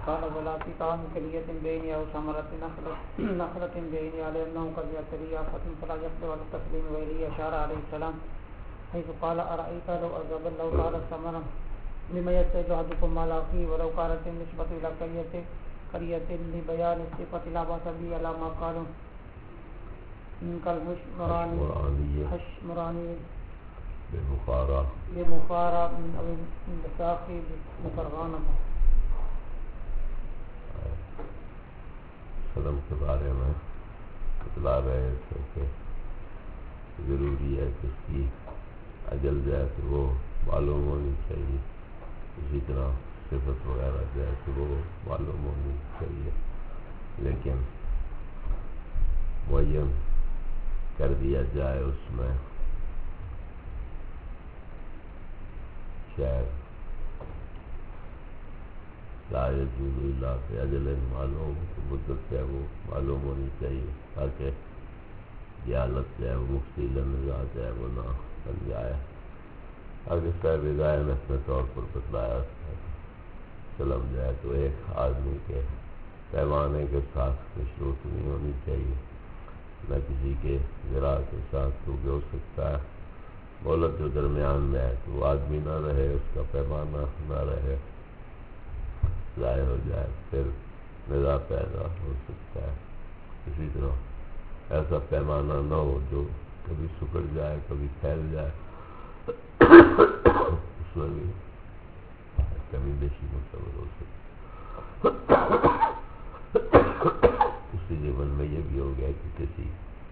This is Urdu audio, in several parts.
قال ولا في طعام كلية بين أو ثمرة نخلة بين على أنه قد يأتي آفة فلا يقبل على التسليم وإليه أشار عليه السلام حيث قال أرأيت لو أذهب الله تعالى الثمرة لما يتجه أحدكم على أخيه ولو كانت النسبة إلى قرية لبيان الصفة لا بأس به على ما قالوا كالحشمراني بمخارا أو بساقي بفرغانة. سلم کے بارے میں بتلا رہے تھے کہ ضروری ہے کہ اس کی اجل جائے تو وہ معلوم ہونی چاہیے، اسی طرح صفت وغیرہ جائے تو وہ معلوم ہونی چاہیے، لیکن معین کر دیا جائے اس میں شاید لا يجوز الا في اجل معلوم، مدت ہے وہ معلوم ہونی چاہیے تاکہ یہ حالت جو ہے وہ مفصل نزاع جو ہے وہ نہ بن جائے۔ آگے صاحب ہدایت نے اپنے طور پر بتلایا سلم جو ہے تو ایک آدمی کے پیمانے کے ساتھ مشروط نہیں ہونی چاہیے، نہ کسی کے ذرا کے ساتھ، کیونکہ ہو سکتا ہے مہلت جو درمیان میں ہے تو وہ آدمی نہ رہے، اس کا پیمانہ نہ رہے، ضائع ہو جائے، پھر نزاع پیدا ہو سکتا ہے۔ اسی طرح ایسا پیمانہ نہ ہو جو کبھی سکڑ جائے کبھی پھیل جائے، اس میں بھی کمی بیشی متصور ہو سکتی۔ اسی ضمن میں یہ بھی ہو گیا کہ کسی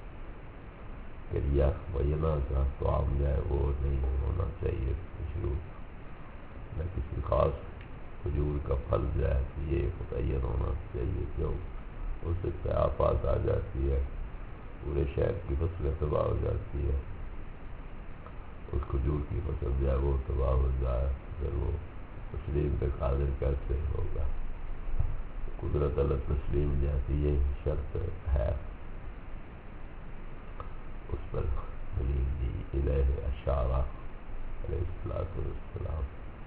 کریا معینہ کا طعام جائے وہ نہیں ہونا چاہیے مشروط، نہ کسی خاص کھجور کا پھل جائے کہ یہ متعین ہونا چاہیے، کیوں ہو سکتا ہے آفات آ جاتی ہے، پورے شہر کی فصلیں تباہ ہو جاتی ہے، اس کھجور کی فصل جو ہے وہ تباہ ہو جائے، پھر وہ تسلیم پہ قادر کیسے ہوگا؟ قدرت علی تسلیم جیسی یہ شرط ہے، اس پر خلیل جی الہ اشارہ علیہ السلام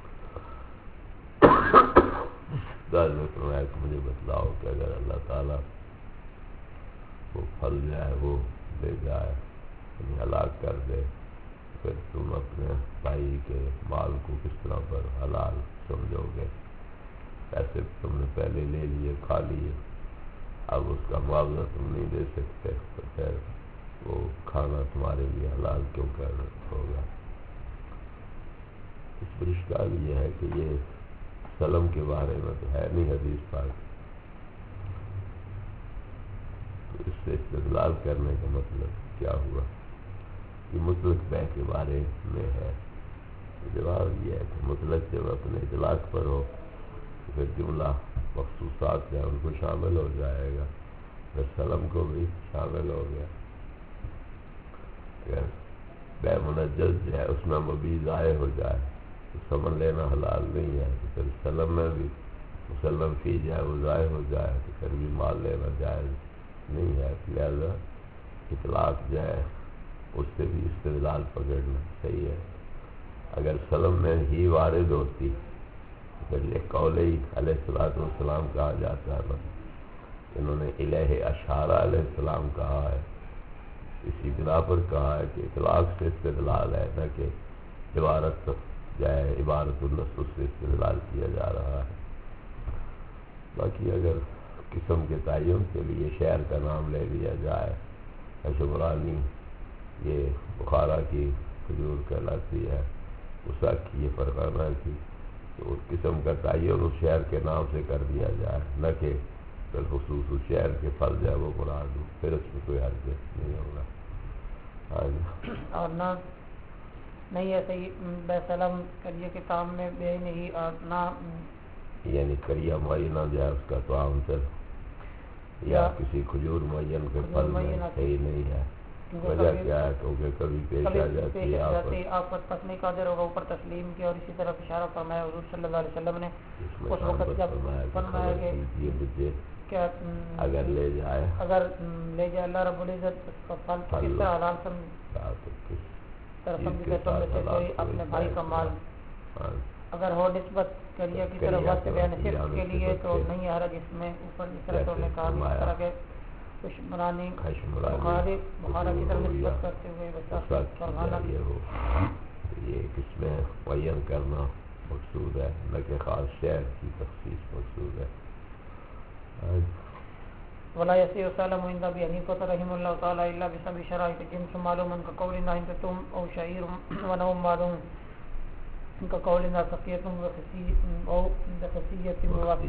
دار میں فرمایا کہ مجھے بتلاؤ کہ اگر اللہ تعالیٰ وہ پھل جائے وہ لے جائے یعنی ہلاک کر دے، پھر تم اپنے بھائی کے مال کو کس طرح پر حلال سمجھو گے؟ پیسے تم نے پہلے لے لیے کھا لیے، اب اس کا معاوضہ تم نہیں دے سکتے، تو پھر وہ کھانا تمہارے لیے حلال کیوں کرنا ہوگا؟ اس پر اشکال یہ ہے کہ یہ سلم کے بارے میں تو ہے نہیں حدیث پاک، تو اس سے استدلال کرنے کا مطلب کیا ہوا؟ یہ مطلق بے کے بارے میں ہے۔ جواب یہ ہے کہ مطلق جب اپنے اطلاق پر ہو تو پھر جملہ مخصوصات جو ہے ان کو شامل ہو جائے گا، پھر سلم کو بھی شامل ہو گیا۔ اگر بے منجز جو ہے اس میں مبیع ضائع ہو جائے تو سمن لینا حلال نہیں ہے، تو پھر سلم میں بھی مسلم فی جائے وہ ضائع ہو جائے تو پھر بھی مال لینا جائز نہیں ہے، لہذا اطلاق جو ہے اس سے بھی استدلال پکڑنا صحیح ہے۔ اگر سلم میں ہی وارد ہوتی تو پھر یہ قول ہی علیہ السلام کہا جاتا ہے، انہوں نے الہ اشارہ علیہ السلام کہا ہے، اسی بنا پر کہا ہے کہ اطلاق سے استدلال ہے، نہ کہ عبارت جائے عبارت النصوص سے استدلال کیا جا رہا ہے۔ باقی اگر قسم کے تعین کے لیے شہر کا نام لے لیا جائے، حشمرانی یہ بخارا کی کھجور کہلاتی ہے، وساقی یہ فرغانہ کی، تو اس قسم کا تعین اس شہر کے نام سے کر دیا جائے، نہ کہ بالخصوص اس شہر کے پھل جائے وہ مراد ہو، پھر اس میں کوئی حرج نہیں ہوگا۔ اور نہ نہیں ایسے ہی بے سلم کریے کے کام میں بے نہیں، اور نہ یعنی کریہ معینہ جو ہے اس کا تو عام سے یا کسی کھجور معین کے پھل میں صحیح نہیں ہے، وجہ کیا ہے؟ کیونکہ کبھی پیش آ جاتی ہے آفت پس نہیں قادر ہوگا اوپر تسلیم کی، اور اسی طرح اشارہ فرمایا حضور صلی اللہ علیہ وسلم نے اس وقت جب فرمایا کہ کیا اگر لے جائے اللہ رب العزت اس کا پھل کس طرح حلال سمجھے، تم میں سے کوئی اپنے بھائی کا مال اگر ہو نسبت کریا کی طرف وقت بیان صرف کے لیے تو نہیں آ رہا، جس میں اوپر اس طرح تو نے کہا اس طرح کے خشمرانی بخارا کی طرف نسبت کرتے ہوئے یہ کس میں معین کرنا مقصود ہے، نہ کہ خاص شہر کی تخصیص مقصود ہے. ولا يسير سالم عند ابي حنيفه رحمه الله تعالى الا بسبب شرائط جنس معلوم كقولنا انت تم او شعير ونوم معلوم كقولنا سقيه وخصيه او خصيه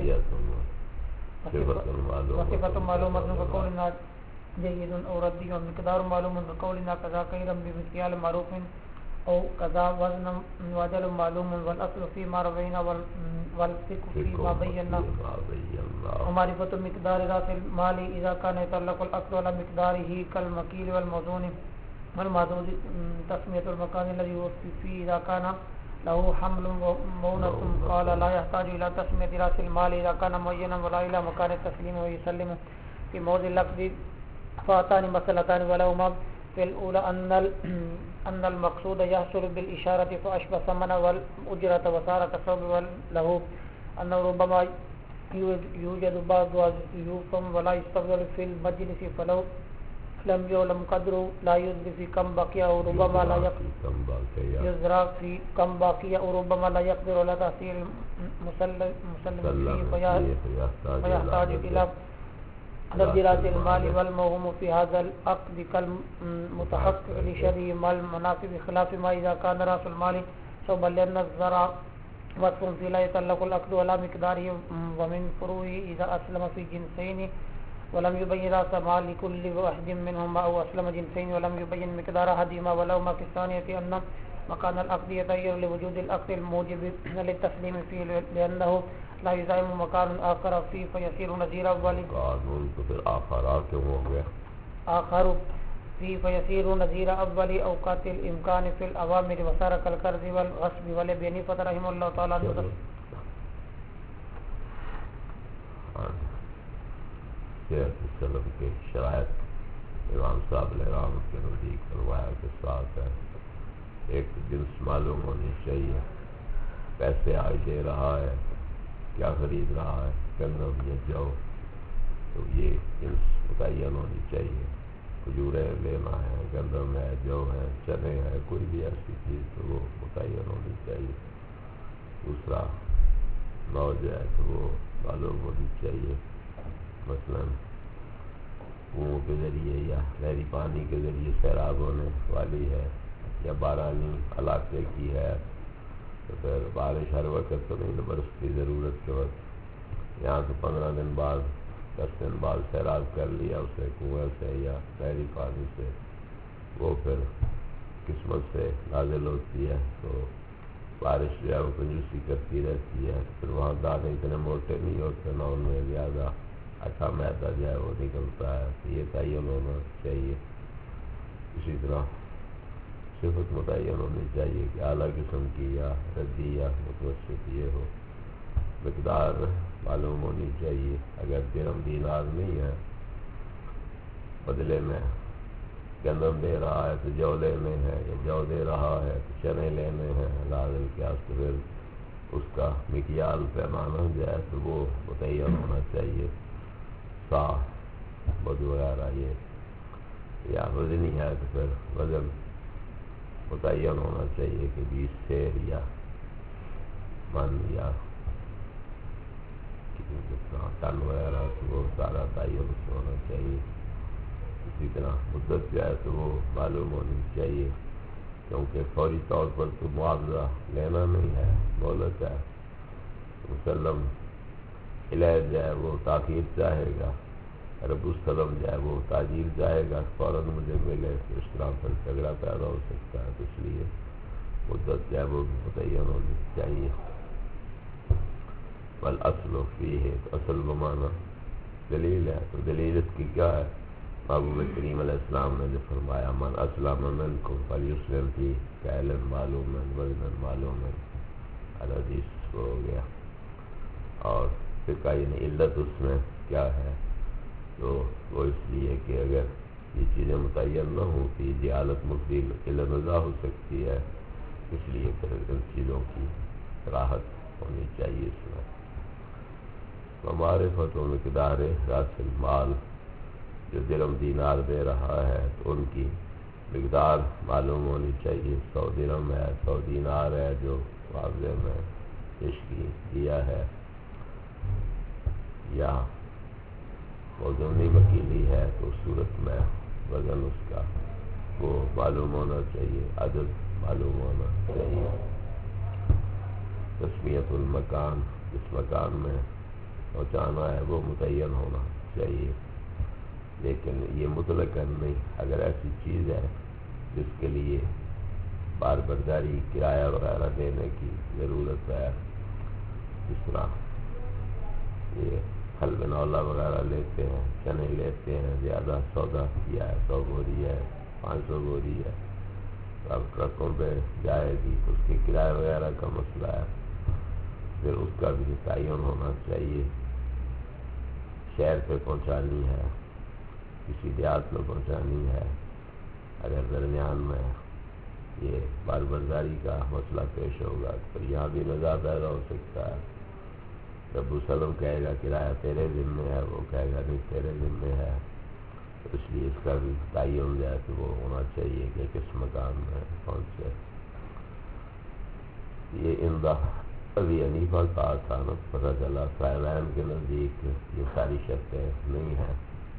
وصفه معلومه كقولنا جيد او ردي ومقدار معلوم كقولنا كذا كيرا بمثال معروف او كذا وزن وجل معلوم والاصل فيما روينا والفقه فيما بينا ومعرفة مقدار راس المال اذا كان يتعلق الاصل على مقداره كالمكيل والموزون والمعدود تسمية المكان الذي يوصف فيه اذا كان له حمل ومونة. قال لا يحتاج الى تسمية راس المال اذا كان معينا ولا الى مكان التسليم ويسلم في موضع اللفظ فاتان مسألتان ولهما في الأولى أن المقصود يحصل بالإشارة فأشبه ثمن والأجرة وصار كسب له أنه ربما يوجد بعض يفهم ولا يستفضل في المجلس فلو لم يعلم قدره لا يدري في كم بقي أو ربما لا يزرع في كم بقي أو ربما لا يقدر على تحصيل مسلم فيه فيحتاج إلى درجات المال والموهوم في هذا العقد كالمتحقق لشرعه مال المنافع بخلاف ما إذا كان رأس المال صوبا لأن الزرع وصف في لا يتعلق العقد ولا مقداره ومن فروعه إذا أسلم في جنسين ولم يبين رأس مال لكل واحد منهما أو أسلم جنسين ولم يبين مقدار أحدهما ولهما في الثانية أن مكان العقد يتغير لوجود العقد الموجب للتسليم فيه لأنه لا يزعم مكان آخر فيه فيصير نظير أول قانون تو پھر آخر کیوں ہو گیا آخر فيه فيصير نظير أول أوقات الإمكان في الأوامر وصار كالقرض والغصب ولابن حنيفة رحمه الله تعالى سیرت السلم کے شرائط امام صاحب الحرام کے نزدیک فرمایا کے ساتھ ہے. ایک جنس معلوم ہونی چاہیے، پیسے آج دے رہا ہے، کیا خرید رہا ہے، گندم یا جو، تو یہ جنس متعین ہونی چاہیے. کھجوریں لینا ہے، گندم ہے، جو ہے، چنے ہے، کوئی بھی ایسی چیز تو وہ متعین ہونی چاہیے. دوسرا نو جو ہے تو وہ معلوم ہونی چاہیے، مثلاً کنویں کے ذریعے یا نہری پانی کے ذریعے سیراب ہونے والی ہے یا بارانی علاقے کی ہے تو پھر بارش ہر وقت تو نہیں برستی، ضرورت کے وقت. یہاں سے 15 دن بعد 10 دن بعد سیراب کر لیا اسے کنویں سے یا نہری پانی سے، وہ پھر قسمت سے نازل ہوتی ہے. تو بارش جو ہے وہ کنجوسی کرتی رہتی ہے، پھر وہاں دانے اتنے موٹے نہیں ہوتے نہ ان میں زیادہ اچھا میدا جو ہے وہ نکلتا ہے. تو یہ تعین ہونا چاہیے. اسی طرح صفت متعین ہونی چاہیے کہ اعلیٰ قسم کی یا ردی یا متوسط یہ ہو. مقدار معلوم ہونی چاہیے. اگر درہم دینار نہیں ہے، بدلے میں گندم دے رہا ہے تو جو لینے ہیں، یا جو دے رہا ہے تو چنے لینے ہیں، لازل کے آستے پھر اس کا مکیال پیمانہ جو ہے تو وہ متعین ہونا چاہیے. سا بدھ وغیرہ یہ یا وزنی ہے تو پھر وزن متعین ہونا چاہیے کہ 20 سیر یا من یا ٹن وغیرہ تو وہ سارا تعین ہونا چاہیے. اسی طرح مدت جو ہے تو وہ معلوم ہونی چاہیے، کیونکہ فوری طور پر تو معاوضہ لینا نہیں ہے، مہلت ہے. مسلم علیہ جو ہے وہ تاخیر چاہے گا، رب السلم جو ہے وہ تاجیل جائے گا، فوراً مجھے ملے تو اس طرح پر جھگڑا پیدا ہو سکتا ہے. تو اس لیے مدت جو ہے وہ متعین ہونی چاہیے. والاصل فیہ، تو اصل بمانا دلیل ہے. تو دلیل اس کی کیا ہے؟ محبوب کریم علیہ السلام نے جو فرمایا من اسلم منکم فلیسلم فی کیلا معلوما وزنا معلوما، الحدیث ہو گیا. اور فقہ یعنی علت اس میں کیا ہے؟ تو وہ اس لیے کہ اگر یہ چیزیں متعین نہ ہوں تو یہ جہالت مفید علم نزا ہو سکتی ہے. اس لیے پھر ان چیزوں کی راحت ہونی چاہیے اس میں. معرفت و مقدار راس المال، جو درہم دینار دے رہا ہے تو ان کی مقدار معلوم ہونی چاہیے. 100 درہم ہے، 100 دینار ہے جو معاوضے میں پیش کیا ہے، یا موزونی وکیلی ہے تو اس صورت میں وزن اس کا وہ معلوم ہونا چاہیے، عدد معلوم ہونا چاہیے. تسمیت المکان، جس مکان میں پہنچانا ہے وہ متعین ہونا چاہیے، لیکن یہ مطلقاً نہیں. اگر ایسی چیز ہے جس کے لیے بار برداری کرایہ وغیرہ دینے کی ضرورت ہے، جس طرح یہ پھل بنولا وغیرہ لیتے ہیں، چنے لیتے ہیں، زیادہ سودا کیا ہے، 100 بوری ہے، 500 بوری ہے، تو اب ٹرکوں پہ جائے گی تو اس کے کرایہ وغیرہ کا مسئلہ ہے. پھر اس کا بھی تعین ہونا چاہیے. شہر پہ پہنچانی ہے، کسی دیہات میں پہنچانی ہے، اگر درمیان میں یہ بار برداری کا مسئلہ پیش ہوگا تو یہاں بھی نزاع پیدا ہو سکتا ہے. ابو سلم کہے گا کرایہ تیرے ذمے ہے، وہ کہے گا نہیں تیرے ذمے ہے، تو اس لیے اس کا بھی تعین جو ہے تو وہ ہونا چاہیے کہ کس مکان میں پہنچے. یہ امدہ ابھی حنیفہ کا تھا نا، پتہ چلا صاحبین کے نزدیک یہ ساری شرطیں نہیں ہیں.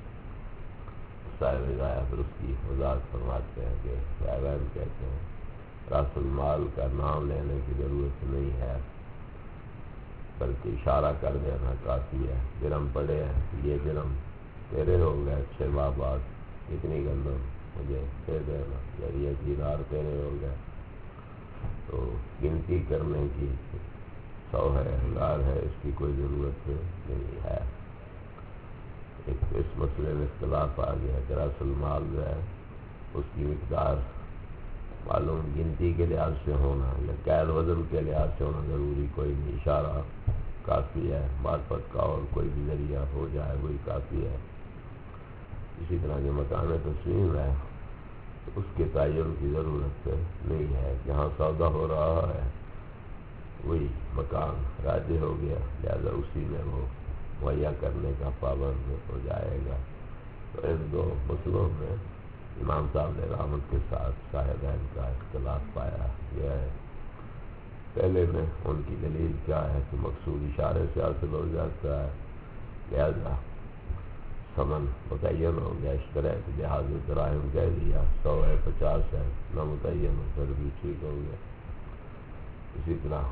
صاحب ہدایہ پھر اس کی وضاحت فرماتے ہیں کہ صاحبین کہتے ہیں راس المال کا نام لینے کی ضرورت نہیں ہے، بلکہ اشارہ کر دینا کافی ہے. درہم پڑے ہیں، یہ درہم تیرے ہو گئے، 6 ماہ بعد اتنی گندم مجھے دے دینا، یا یہ دینار تیرے ہو گئے. تو گنتی کرنے کی 100 ہے، 1000 ہے، اس کی کوئی ضرورت نہیں ہے. ایک اس مسئلے میں اختلاف آ گیا کہ راس المال جو ہے اس کی مقدار معلوم گنتی کے لحاظ سے ہونا یا قید وزن کے لحاظ سے ہونا ضروری کوئی نہیں. اشارہ کافی ہے، معرفت کا اور کوئی بھی ذریعہ ہو جائے وہی کافی ہے. اسی طرح جو مکان تسلیم ہے اس کے تعین کی ضرورت نہیں ہے. جہاں سودا ہو رہا ہے وہی مکان راجع ہو گیا، لہذا اسی میں وہ مہیا کرنے کا پابند ہو جائے گا. تو ان دو مسئلوں میں امام صاحب نے رحمت کے ساتھ صاحبین کا اختلاف پایا گیا ہے. پہلے میں ان کی دلیل کیا ہے کہ مقصود اشارے سے حاصل ہو جاتا ہے، لہذا ثمن متعین ہو گیا. اس طرح کہ جہاز دراہم کہہ دیا، 100 ہے، 50 ہے، نہ متعین ہو پھر بھی ٹھیک ہو گیا. اسی طرح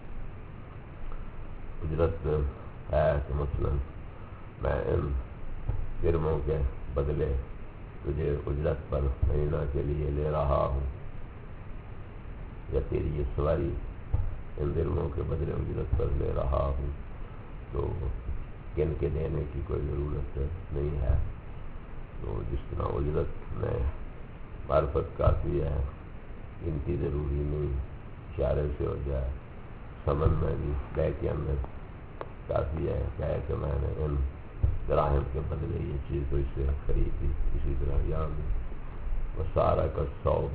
اجرت ہے کہ مثلاً میں ان درہموں کے بدلے تجھے اجرت پر مہینہ کے لیے لے رہا ہوں، یا تیری یہ سواری ان درہموں کے بدلے اجرت پر لے رہا ہوں، تو گن کے دینے کی کوئی ضرورت نہیں ہے. تو جس طرح اجرت میں معرفت کافی ہے، گنتی ضروری نہیں، اشارے سے ہو جائے. ثمن میں بھی بے کے اندر کافی ہے، کہے کہ میں نے ان دراہم کے بدلے یہ چیز تو اس سے خریدی. اسی طرح یہاں بھی مسارہ کا صوب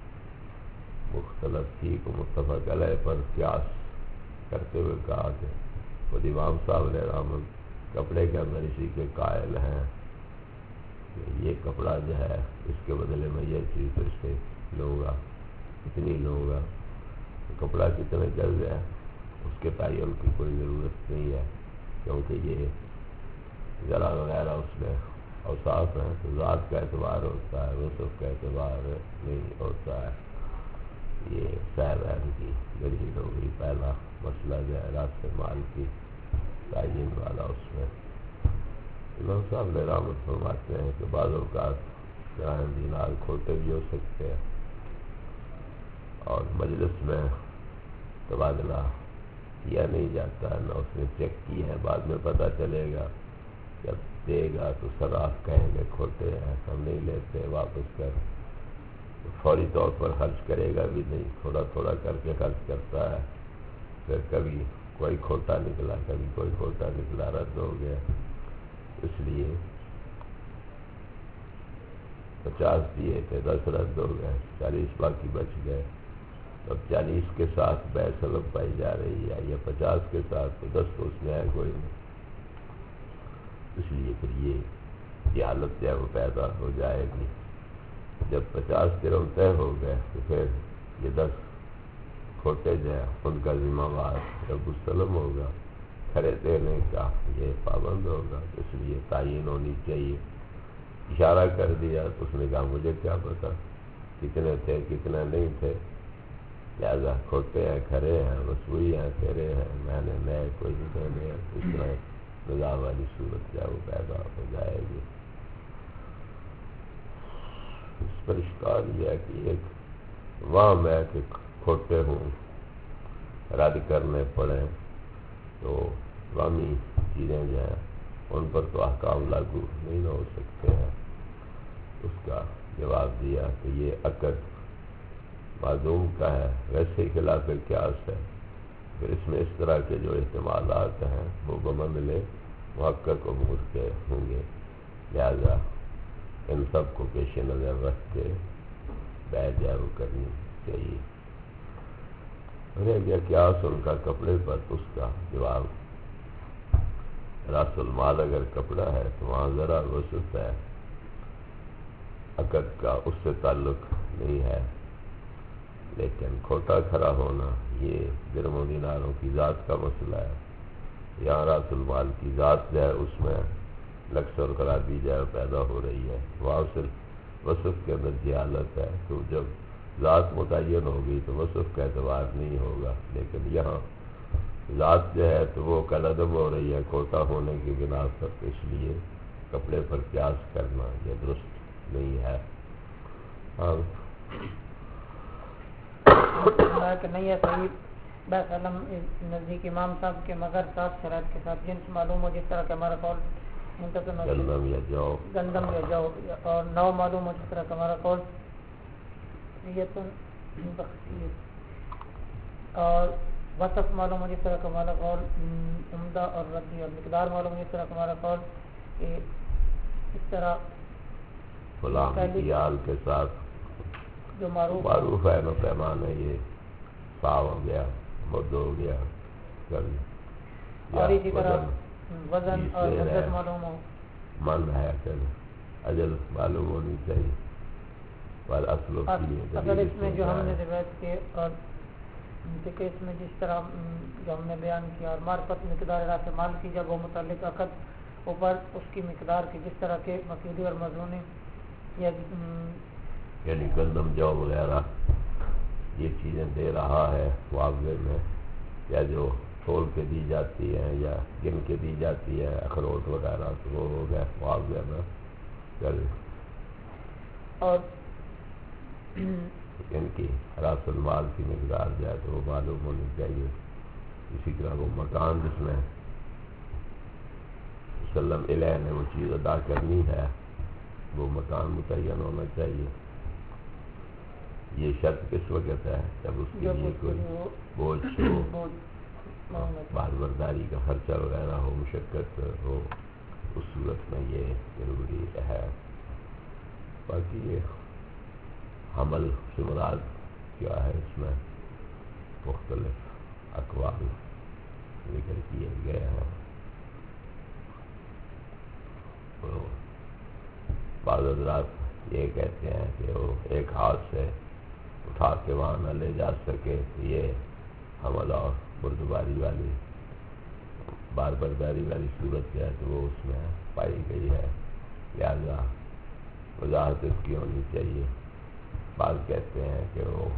مختلف تھی کو متفق علیہ پر قیاس کرتے ہوئے کہا کہ خود امام صاحب نے رحمت کپڑے کے اندر اسی کے قائل ہیں کہ یہ کپڑا جو ہے اس کے بدلے میں یہ چیز تو اس سے لوں گا، اتنی لوں گا. کپڑا کتنے گز ہے اس کے تعین کی کوئی ضرورت نہیں ہے، کیونکہ یہ ذرا وغیرہ اس میں اوصاف ہیں تو ذات کا اعتبار ہوتا ہے، وصف کا اعتبار نہیں ہوتا ہے. یہ صاحبین کی دلیل ہو گئی. پہلا مسئلہ جو ہے راس مال کی تعین والا، اس میں امام صاحب نے رحمت فرماتے ہیں کہ بعض اوقات درہم دینار کھوٹے بھی ہو سکتے ہیں، اور مجلس میں تبادلہ کیا نہیں جاتا ہے، نہ اس نے چیک کی ہے. بعد میں پتہ چلے گا، جب دے گا تو صراف کہیں گے کھوٹے ہیں، ہم نہیں لیتے، واپس کر. فوری طور پر خرچ کرے گا بھی نہیں، تھوڑا تھوڑا کر کے خرچ کرتا ہے. پھر کبھی کوئی کھوٹا نکلا، کبھی کوئی کھوٹا نکلا، رد ہو گیا. اس لیے 50 دیے تھے، 10 رد ہو گئے، 40 باقی بچ گئے. اب 40 کے ساتھ بے سلب پائی جا رہی ہے یا 50 کے ساتھ، تو 10 تو اس میں ہے کوئی نہیں. اس لیے پھر یہ حالت جو ہے وہ پیدا ہو جائے گی. جب 50 درہم طے ہو گئے تو پھر یہ 10 کھوٹے جو ہے ان کا ذمہ وار رب السلم ہوگا، کھڑے دینے کا یہ پابند ہوگا. اس لیے تعین ہونی چاہیے. اشارہ کر دیا تو اس نے کہا مجھے کیا پتا کتنے تھے کتنے نہیں تھے، لہٰذا کھوٹے ہیں کھڑے ہیں بس وہی ہیں تیرے ہیں، میں نے نئے کوئی نہیں دینے ہیں. اس طرح نظام والی صورت جو ہے وہ پیدا ہو جائے گی. اس پر اشکال یہ ہے کہ ایک وہاں میں کہ کھوٹے ہوں رد کرنے پڑیں تو وامی چیزیں جو ہیں ان پر تو احکام لاگو نہیں نہ ہو سکتے ہیں. اس کا جواب دیا کہ یہ عقد معدوم کا ہے، ویسے ہی خلاف قیاس ہے. پھر اس میں اس طرح کے جو احتمالات ہیں وہ بمنزل محقق امور کے ہوں گے، لہذا ان سب کو پیش نظر رکھ کے بیع جو کرنی چاہیے. رہ گیا قیاس ان کا کپڑے پر، اس کا جواب راس المال اگر کپڑا ہے تو وہاں ذرا وسعت ہے، عقد کا اس سے تعلق نہیں ہے. لیکن کھوٹا کھڑا ہونا یہ درہم و دیناروں کی ذات کا مسئلہ ہے. یہاں راس المال کی ذات جو ہے اس میں نقص اور خرابی جو ہے پیدا ہو رہی ہے. وہاں صرف وصف کے اندر جہالت ہے، تو جب ذات متعین ہوگی تو وصف کا اعتبار نہیں ہوگا. لیکن یہاں ذات جو ہے تو وہ کالعدم ہو رہی ہے کھوٹا ہونے کی بنا پر. اس لیے کپڑے پر قیاس کرنا یہ درست نہیں ہے. ہاں کہ نہیں ہے صحیح بس علم نزدیک امام صاحب کے مگر 7 شرائط کے ساتھ جنس معلوم ہو، جس طرح کہ ہمارا قول گندم یا جو اور 9 معلوم ہو، جس طرح کہ ہمارا قول اور وصف معلوم ہو، جس طرح کہ ہمارا قول عمدہ اور ردی، اور مقدار معلوم ہو، جس طرح کہ ہمارا قول اس طرح غلام دیال کے ساتھ جو معروف ہے نا پیمان ہے، یہ پاؤ ہو گیا مد ہو گیا اور اسی طرح وزن اور عدد معلوم ہو، من ہے اجل معلوم ہونی چاہیے. اصل اس میں جو ہم نے روایت کے اور فقہ اس میں جس طرح جو ہم نے بیان کیا، اور معرفت مقدار راس مال کی جب وہ متعلق عقد اوپر اس کی مقدار کی، جس طرح کے مقیدی اور مضمونی یعنی گندم جو وغیرہ یہ چیزیں دے رہا ہے معاوضے میں، یا جو تول کے دی جاتی ہیں یا گن کے دی جاتی ہے اخروٹ وغیرہ، تو وہ ہو گیا معاوضے میں. اور ان کی راس المال کی مقدار جو ہے تو وہ معلوم ہونی چاہیے. اسی طرح وہ مکان جس میں مسلم علیہ نے وہ چیز ادا کرنی ہے وہ مکان متعین ہونا چاہیے. یہ شرط کس وقت ہے؟ جب اس کے لیے کوئی بوجھ ہو، بار برداری کا خرچہ وغیرہ ہو، مشقت ہو، اس صورت میں یہ ضروری ہے. باقی یہ حمل سے مراد کیا ہے، اس میں مختلف اقوال ذکر کیے گئے ہیں. بعض حضرات یہ کہتے ہیں کہ وہ ایک ہاتھ سے اٹھا کے وہاں نہ لے جا سکے، یہ حمل اور بردباری والی بار برداری والی صورت ہے تو وہ اس میں پائی گئی ہے، لہذا وضاحت اس کی ہونی چاہیے. بعض کہتے ہیں کہ وہ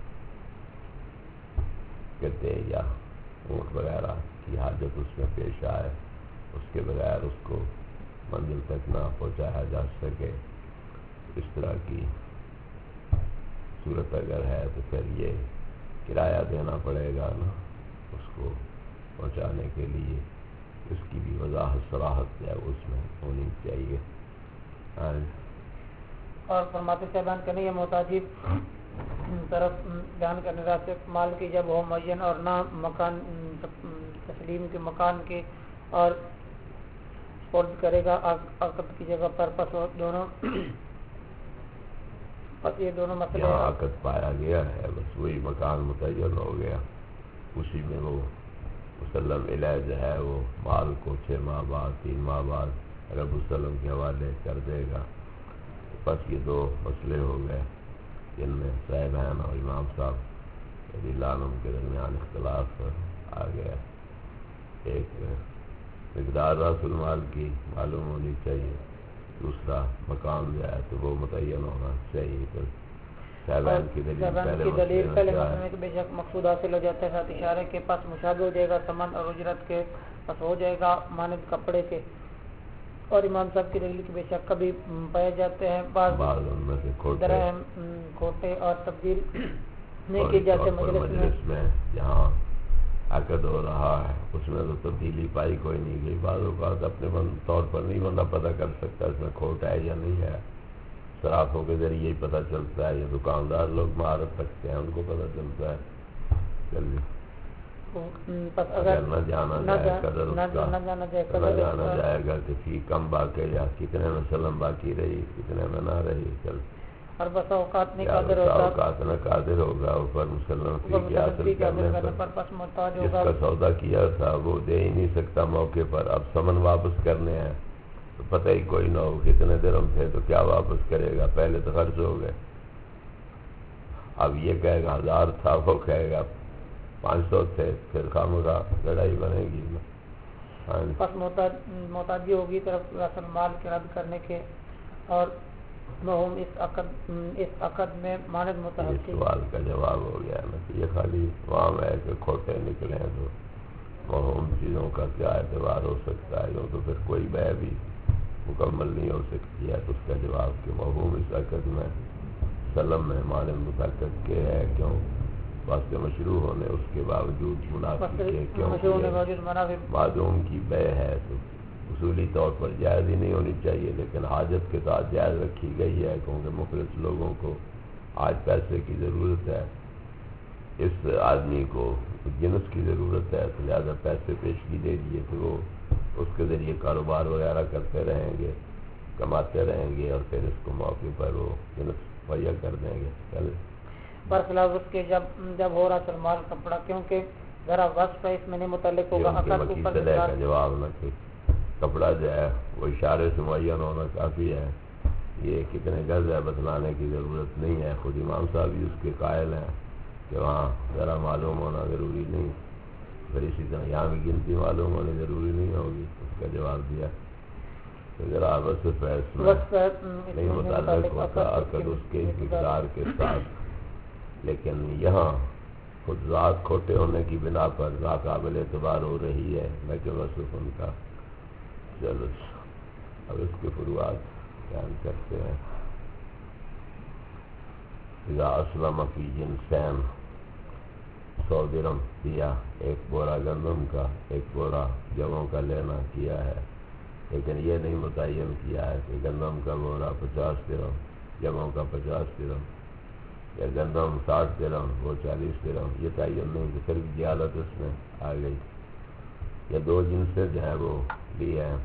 گدے یا اونٹ وغیرہ کی حاجت اس میں پیش آئے، اس کے بغیر اس کو منزل تک نہ پہنچایا جا سکے. اس طرح کی صورت اگر ہے تو پھر یہ کرایہ دینا پڑے گا نا اس کو پہنچانے کے لیے. اس کی بھی وضاحت صراحت ہے اس میں ہونی چاہیے. اور فرماتے صاحبان کہ نہیں یہ محتاجی طرف بیان کرنے راستے مال کی جب ہو معین اور نہ مکان تسلیم کے مکان کے، اور فرض کرے گا عقد کی جگہ پر پس دونوں بس یہ دونوں مسئلے جہاں عقد پایا گیا ہے بس وہی مکان متعین ہو گیا، اسی میں وہ مسلم علیہ جو ہے وہ مال کو 6 ماہ بعد 3 ماہ بعد رب السلم کے حوالے کر دے گا۔ بس یہ 2 مسئلے ہو گئے جن میں صاحبین اور امام صاحب رضی اللہ عنہم کے درمیان اختلاف آ گیا۔ ایک مقدار راس المال کی معلوم ہونی چاہیے، دوسرا مقام جو ہے تو وہ متعین ہونا چاہیے۔ پھر صاحبین کی دلیل پہلے مسئلے کے بے شک مقصود حاصل ہو جاتا ہے، ساتھ اشارے کے پاس مشابہ ہو جائے گا، سمن اور اجرت کے پاس ہو جائے گا مانند کپڑے کے، اور امام صاحب کی دلیل کے بے شک کبھی پائے جاتے ہیں بعض ان میں سے درہم کھوٹے اور تبدیل نہیں کی جاتے مجلس میں جہاں عقد ہو رہا ہے اس میں تو تبدیلی پائی کوئی نہیں گئی۔ بعض اوقات اپنے طور پر نہیں بندہ پتہ کر سکتا اس میں کھوٹ ہے یا نہیں ہے، صرافوں کے ذریعے ہی پتہ چلتا ہے، یا دکاندار لوگ مہارت رکھتے ہیں ان کو پتہ چلتا ہے۔ چلیے اگر نہ جانا جائے قدر اس کا، نہ جانا جائے گا کہ فی کم باقی یا کتنے میں سلم باقی رہی کتنے میں نہ رہی، چل اور بس اوقات نہیں قادر ہوگا اوپر مسلم فی کے حاصل کرنے پر، جس کا سودا کیا تھا وہ دے ہی نہیں سکتا موقع پر، اب سمن واپس کرنے ہیں تو پتہ ہی کوئی نہ ہو کتنے درہم تھے تو کیا واپس کرے گا، پہلے تو خرچ ہو گئے۔ اب یہ کہے گا 1000 تھا، وہ کہے گا 500 تھے، پھر خامخواہ لڑائی بنے گی۔ پس محتاجی ہوگی طرف راس المال کے رد کرنے کے، اور مہم اس عقد میں مانند متحقق۔ سوال کا جواب ہو گیا نا، یہ خالی وہاں ہے کہ کھوٹے نکلے ہیں تو مہم چیزوں کا کیا اعتبار ہو سکتا ہے، جو تو پھر کوئی بے بھی مکمل نہیں ہو سکتی ہے، تو اس کا جواب کہ مہم اس عقد میں سلم میں مانند متحقق کے ہے، کیوں واسطے مشروع ہونے اس کے باوجود منافق ہے، کیوں معدوم کی بے ہے تو اصولی طور پر جائز ہی نہیں ہونی چاہیے، لیکن حاجت کے ساتھ جائز رکھی گئی ہے، کیونکہ مخلص لوگوں کو آج پیسے کی ضرورت ہے، اس آدمی کو جنس کی ضرورت ہے، تو لہٰذا پیسے پیشگی دے دیے تو وہ اس کے ذریعے کاروبار وغیرہ کرتے رہیں گے، کماتے رہیں گے، اور پھر اس کو موقع پر وہ جنس مہیا کر دیں گے۔ چل برخلاف اس کے جب ہو رہا سلمان کپڑا، کیونکہ ذرا وصف ہے اس میں نہیں متعلق ہوگا کا جواب نہ کہ کپڑا جو ہے وہ اشارے سے معین ہونا کافی ہے، یہ کتنے گز ہے بتلانے کی ضرورت نہیں ہے، خود امام صاحب بھی اس کے قائل ہیں کہ وہاں ذرا معلوم ہونا ضروری نہیں، پھر اسی طرح یہاں بھی گنتی معلوم ہونی ضروری نہیں ہوگی، اس کا جواب دیا کہ ذرا وصف ہے اس میں نہیں متعلق ہوتا عقد اس کے مقدار کے ساتھ، لیکن یہاں خود ذات کھوٹے ہونے کی بنا پر ناقابل اعتبار ہو رہی ہے، نہ کہ وصف ان کا۔ چلو اب اس کے فروعات بیان کرتے ہیں۔ اذا اسلم فی جنسین، 100 درہم دیا، ایک بورا گندم کا ایک بورا جووں کا لینا کیا ہے، لیکن یہ نہیں متعین کیا ہے کہ گندم کا بورا 50 درہم جووں کا 50 درہم، یا گندم 60 درہم وہ 40 درہم، یہ تعین نہیں کہ پھر جہالت اس میں آ گئی۔ یا 2 جنسیں جو ہیں وہ دی ہیں،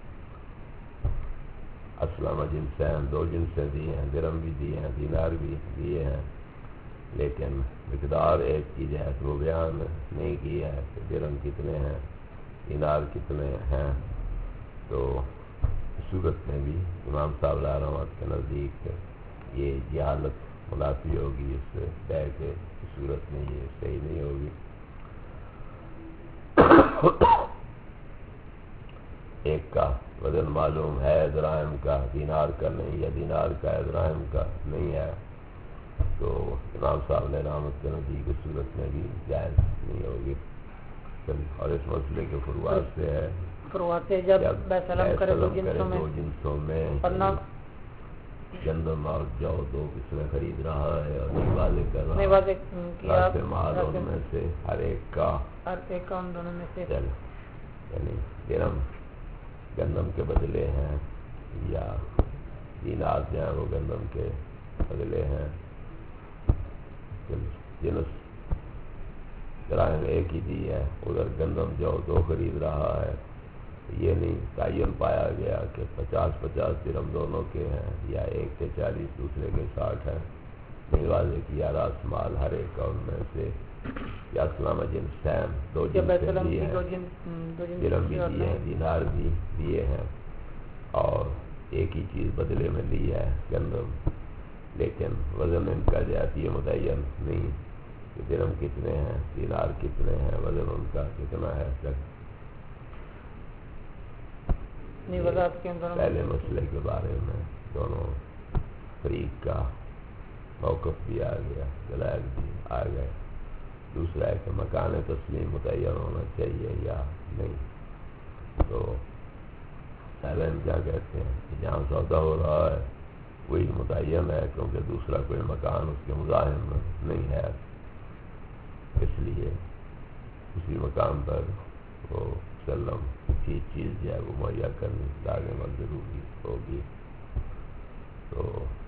اسلم جنسین 2 جنسیں دی ہیں، درہم بھی دی ہیں دینار بھی دیے ہیں، لیکن مقدار ایک کی جائے تو وہ بیان نہیں کیا ہے کہ درہم کتنے ہیں دینار کتنے ہیں، تو اس صورت میں بھی امام صاحب علیہ رحمت کے نزدیک یہ جہالت منافی ہوگی، اس سے طے کے اس صورت میں یہ صحیح نہیں ہوگی۔ ایک کا وزن معلوم ہے دراہم کا، دینار کا نہیں، یا دینار کا ہے دراہم کا نہیں ہے، تو امام صاحب نے رحمت کے نزدیک اس صورت میں بھی جائز نہیں ہوگی۔ اور اس مسئلے کے فروعات سے ہے جب سلام کرے 2 جنسوں میں گندم اور جو 2 کس میں خرید رہا ہے اور نہیں واضح کر رہا ہے مال ان میں سے ہر ایک کا ان دونوں میں سے، یعنی درہم گندم کے بدلے ہیں یا دینار جو ہیں وہ گندم کے بدلے ہیں، جنس دراہم ایک ہی دی ہے، ادھر گندم جو 2 خرید رہا ہے یہ نہیں تعین پایا گیا کہ 50-50 درہم دونوں کے ہیں یا ایک کے 40 دوسرے کے 60 ہیں. نہیں واضح کیا راس مال ہر ایک اور میں سے یا اسلام جنسین دو جنسیں بھی ہیں, درہم بھی دیے ہیں, دینار بھی دیے ہیں, اور ایک ہی چیز بدلے میں لی ہے گندم, لیکن وزن ان کا جاتی ہے متعین نہیں کہ درہم کتنے ہیں, دینار کتنے ہیں, وزن ان کا کتنا ہے. پہلے مسئلے کے بارے میں دونوں فریق کا موقف بھی آ گیا, دلائل بھی آ گئے. دوسرا ہے کہ مکان تسلیم متعین ہونا چاہیے یا نہیں. تو سیلین کیا کہتے ہیں کہ جہاں سودا ہو رہا ہے وہی متعین ہے, کیونکہ دوسرا کوئی مکان اس کے مزاحم نہیں ہے, اس لیے اسی مقام پر وہ مسلم کی چیز جو ہے وہ مہیا کرنی لازم اور ضروری ہوگی. تو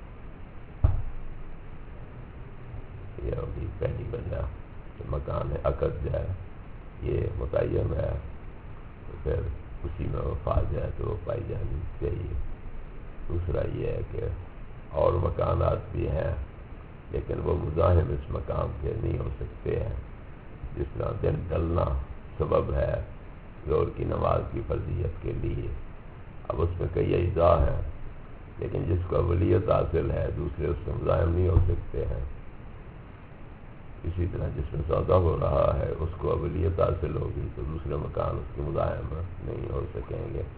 یہ ہوگی پہلی وجہ کہ مکان عقد جو ہے یہ متعین ہے, تو پھر اسی میں وفا جو ہے تو وہ پائی جانی چاہیے. دوسرا یہ ہے کہ اور مکانات بھی ہیں لیکن وہ مزاحم اس مقام کے نہیں ہو سکتے ہیں, جس طرح دن ڈلنا سبب ہے ظہر کی نماز کی فرضیت کے لیے. اب اس میں کئی اجزاء ہیں لیکن جس کو اولیت حاصل ہے دوسرے اس سے مزاحم نہیں ہو سکتے ہیں. اسی طرح جس میں سودا ہو رہا ہے اس کو اولیت حاصل ہوگی تو دوسرے مکان اس کے مزاحم نہیں ہو سکیں گے.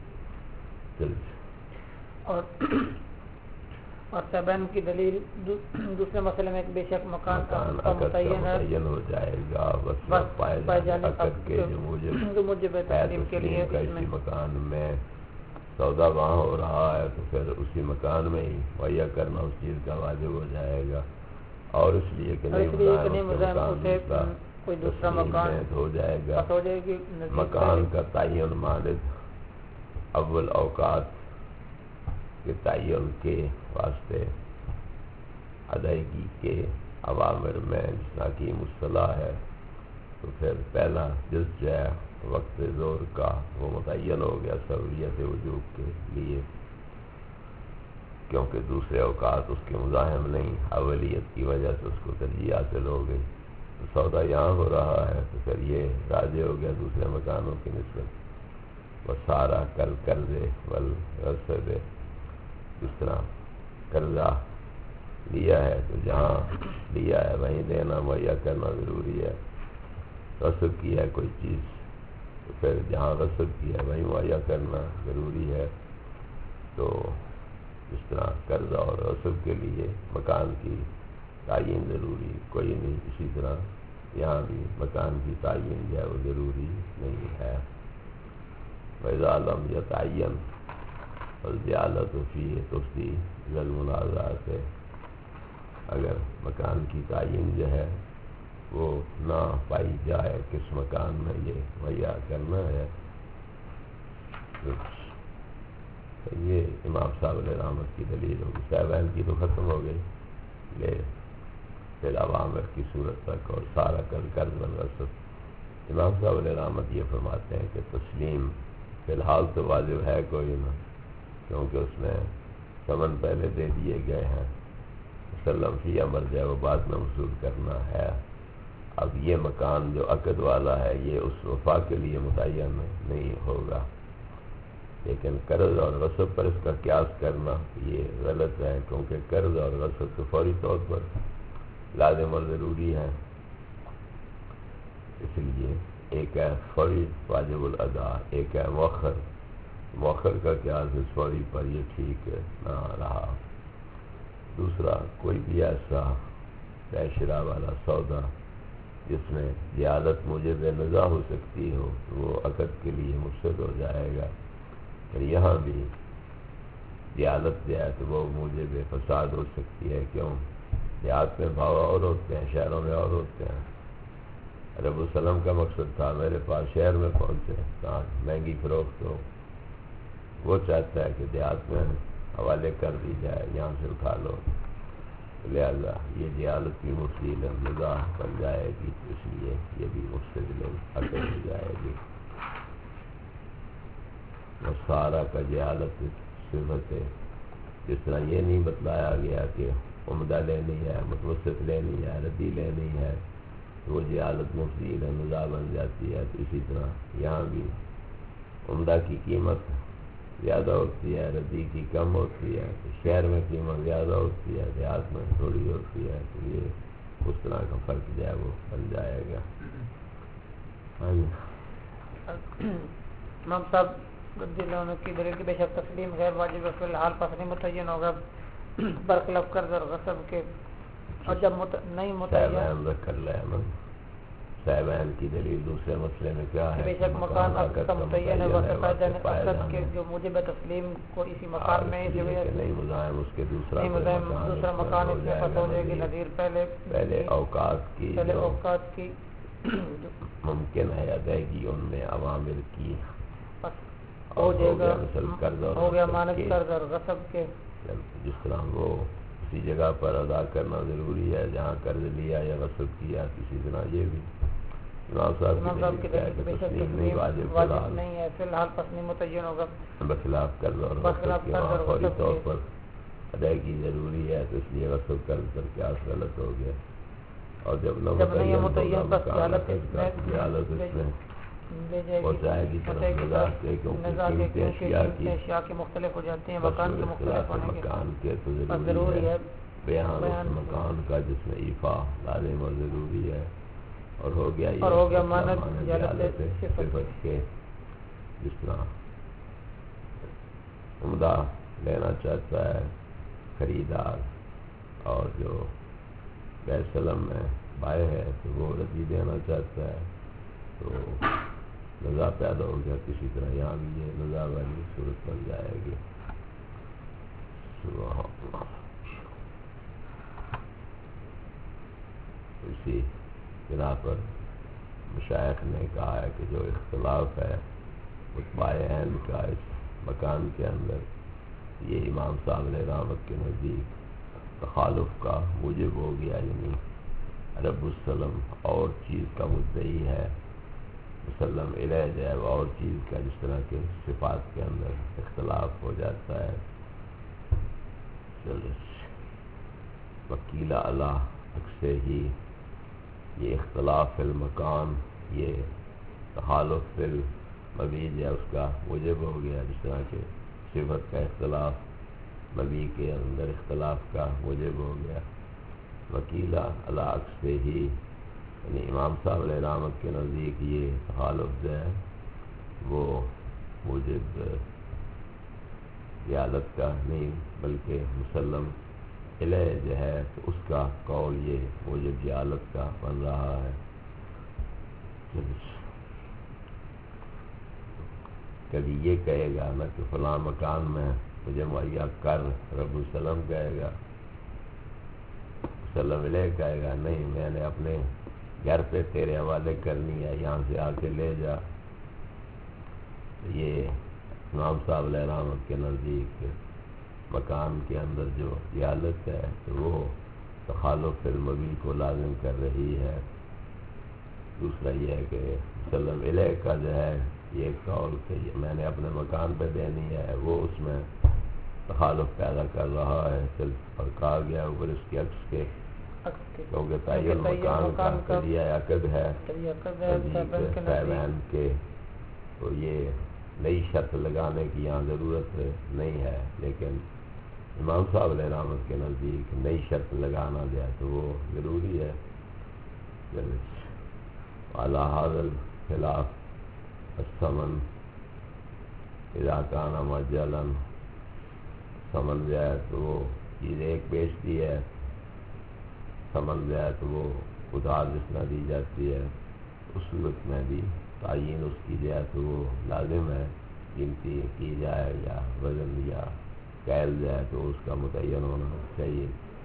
اور تبین کی دلیل دوسرے مسئلے میں بے شک مکان متعین ہو جائے گا بس پائے جانے عقد کے جو موجب تسلیم کے لیے اسی مکان میں سودا وہاں ہو رہا ہے تو پھر اسی مکان میں ہی مہیا کرنا اس چیز کا واجب ہو جائے گا. اور اس لیے کہ نہیں مزاحم کوئی دوسرا مکان ہو جائے گا. مکان کا تعین مالک اول اوقات کے تعین کے واسطے ادائیگی کے عوامر میں جس کی مصطلح ہے, تو پھر پہلا جز جو ہے وقت ظہر کا وہ متعین ہو گیا سہولیت وجوب کے لیے, کیونکہ دوسرے اوقات اس کے مزاحم نہیں, اولیت کی وجہ سے اس کو ترجیح حاصل ہو گئی. تو سودا یہاں ہو رہا ہے تو پھر یہ راجع ہو گیا دوسرے مکانوں کی نسبت. وہ سارا کل قرضے والرصد, جس طرح قرضہ لیا ہے تو جہاں لیا ہے وہیں دینا مہیا کرنا ضروری ہے. رصد کی ہے کوئی چیز تو پھر جہاں رصد کی ہے وہیں مہیا کرنا ضروری ہے. تو اس طرح قرضہ اور رصد کے لیے مکان کی تعین ضروری کوئی نہیں, اسی طرح یہاں بھی مکان کی تعین جو ہے وہ ضروری نہیں ہے. وَإِذَا لَمْ يَتَعَيَّنْ فَالْجَعَلَةُ فِيهِ تُفْضِي إِلَى الْمُنَازَعَةِ. اگر مکان کی تعین جو ہے وہ نہ پائی جائے کس مکان میں یہ مہیا کرنا ہے, یہ امام صاحب علیہ رحمت کی دلیل ہوگی. صاحبین کی تو ختم ہو گئی, لے پھر عوامر کی صورت تک اور سارا قرض والرصد. امام صاحب علیہ رحمت یہ فرماتے ہیں کہ تسلیم فی الحال تو واجب ہے کوئی نہ, کیونکہ اس میں ثمن پہلے دے دیے گئے ہیں. مسلم فی امر جو ہے وہ بعد میں وصول کرنا ہے. اب یہ مکان جو عقد والا ہے یہ اس وفا کے لیے متعین نہیں ہوگا, لیکن قرض اور رصد پر اس کا قیاس کرنا یہ غلط ہے, کیونکہ قرض اور رصد تو فوری طور پر لازم اور ضروری ہے. اس لیے ایک ہے فوری واجب الادا, ایک ہے مؤخر. مؤخر کا قیاس اس فوری پر یہ ٹھیک نہ رہا. دوسرا کوئی بھی ایسا بے شرا والا سودا جس میں زیادت موجب نزاع ہو سکتی ہو وہ عقد کے لیے مفسد ہو جائے گا. اور یہاں بھی دیالت جو ہے تو وہ موجب فساد ہو سکتی ہے. کیوں؟ دیہات میں بھاؤ اور ہوتے ہیں, شہروں میں اور ہوتے ہیں. رب السلام کا مقصد تھا میرے پاس شہر میں پہنچے کہاں مہنگی فروخت ہو, وہ چاہتا ہے کہ دیہات میں حوالے کر دی جائے, یہاں سے اٹھا لو. لہذا یہ دیالت بھی مفید نزاع بن جائے گی, اس لیے یہ بھی مفسد عقد ہو جائے گی. سارا کا جہالت صفت ہے. جس طرح یہ نہیں بتلایا گیا کہ عمدہ لینی ہے، متوسط لینی ہے، ردی لینی ہے، تو وہ جہالت مفید ہے، نزاع بن جاتی ہے. تو اسی طرح یہاں بھی عمدہ کی قیمت زیادہ ہوتی ہے، ردی کی کم ہوتی ہے. تو شہر میں قیمت زیادہ ہوتی ہے، دیہات میں تھوڑی ہوتی ہے. تو یہ اس طرح کا فرق جو ہے وہ بن جائے گا. ہاں جی. امام صاحب دلوں کی دلیل کی بے شک تسلیم غیر واجب ہے، فی الحال پس نہیں متعین ہوگا برخلاف قرض اور غصب کے. اور جب نہیں متعین صاحبین رکھ کر لے نا، صاحبین کی دلیل دوسرے مسئلے میں کیا ہے؟ بے شک مکان عقد کا متعین ہے، عقد کے جو موجب تسلیم کو اسی مکان میں اس وجہ سے نہیں مزاحم، اس کے دوسرا مکان اس میں فتح ہو جائے گی. نظیر پہلے اوقات کی ممکن ہے ادائیگی ان میں عوامل کی ہو جائے گا، ہو گیا مانند قرض قرض اور غصب کے. جس طرح وہ اسی جگہ پر ادا کرنا ضروری ہے جہاں قرض لیا یا غصب کیا. اسی طرح یہ بھی امام صاحب کی دلیل بے شک تسلیم واجب نہیں ہے، فی الحال پس نہیں متعین ہوگا بخلاف قرض اور غصب کے. وہاں فوری طور پر ادائیگی ضروری ہے، تو اس لیے غصب قرض پر قیاس غلط ہو گیا. اور جب نہیں متعین بس حالت اس میں پہنچائے گی طرف نظار کے، کیونکہ اشیاء کے مختلف ہو جاتے ہیں مکان کے مختلف ہونے کے. مکان کے تو ضروری ہے بیان اس مکان کا جس میں ایفا لازم اور ضروری ہے. اور ہو گیا مانند جہالت صفت کے. جس طرح عمدہ لینا چاہتا ہے خریدار اور جو بیع سلم میں بائع ہے تو وہ ردی دینا چاہتا ہے، تو نزاع پیدا ہو گیا. کسی طرح یہاں بھی یہ نزاع والی صورت بن جائے گی. اسی بنا پر مشائخ نے کہا ہے کہ جو اختلاف ہے متباین کا اس مکان کے اندر، یہ امام صاحب علیہ رحمت کے نزدیک تخالف کا موجب ہو گیا. یعنی رب السلم اور چیز کا مدعی ہے، مسلم علیہ جو ہے وہ اور چیز کا. جس طرح کے صفات کے اندر اختلاف ہو جاتا ہے. وکیل اعلیٰ سے ہی یہ اختلاف فی المکان، یہ تخالف فی المبیع ہے اس کا موجب ہو گیا. جس طرح کے صفت کا اختلاف مبیع کے اندر اختلاف کا موجب ہو گیا. وکیل اعلیٰ سے ہی یعنی امام صاحب علیہ رحمت کے نزدیک یہ تخالف جو ہے وہ موجب جہالت کا نہیں بلکہ مسلم علیہ جو ہے تو اس کا قول یہ موجب جہالت کا بن رہا ہے. کبھی یہ کہے گا نا کہ فلاں مکان میں مجھے مہیا کر، رب السلم کہے گا، مسلم علیہ کہے گا نہیں میں نے اپنے گھر پہ تیرے حوالے کرنی ہے، یہاں سے آ کے لے جا. یہ امام صاحب علیہ رحمت کے نزدیک مکان کے اندر جو جہالت ہے تو وہ تخالف فی المبیع کو لازم کر رہی ہے. دوسرا یہ ہے کہ مسلم علیہ کا جو ہے یہ قول کہ میں نے اپنے مکان پہ دینی ہے، وہ اس میں تخالف پیدا کر رہا ہے. اور کہا گیا اوپر اس کے عکس کے، کیونکہ تعین مکان کا ذریعہ عقد ہے صاحبین کے، تو یہ نئی شرط لگانے کی یہاں ضرورت نہیں ہے. لیکن امام صاحب علیہ رحمت کے نزدیک نئی شرط لگانا جائے تو وہ ضروری ہے. اعلیٰ حاضل خلاف الثمن اذا کان مجلا، سمن جائے تو وہ چیز ایک بیچ دی ہے، سمن جائے تو وہ ادھار جس میں دی جاتی ہے، اس صورت میں بھی تعین اس کی جائے تو وہ لازم ہے، گنتی کی جائے یا وزن یا کیل جائے تو اس کا متعین ہونا چاہیے.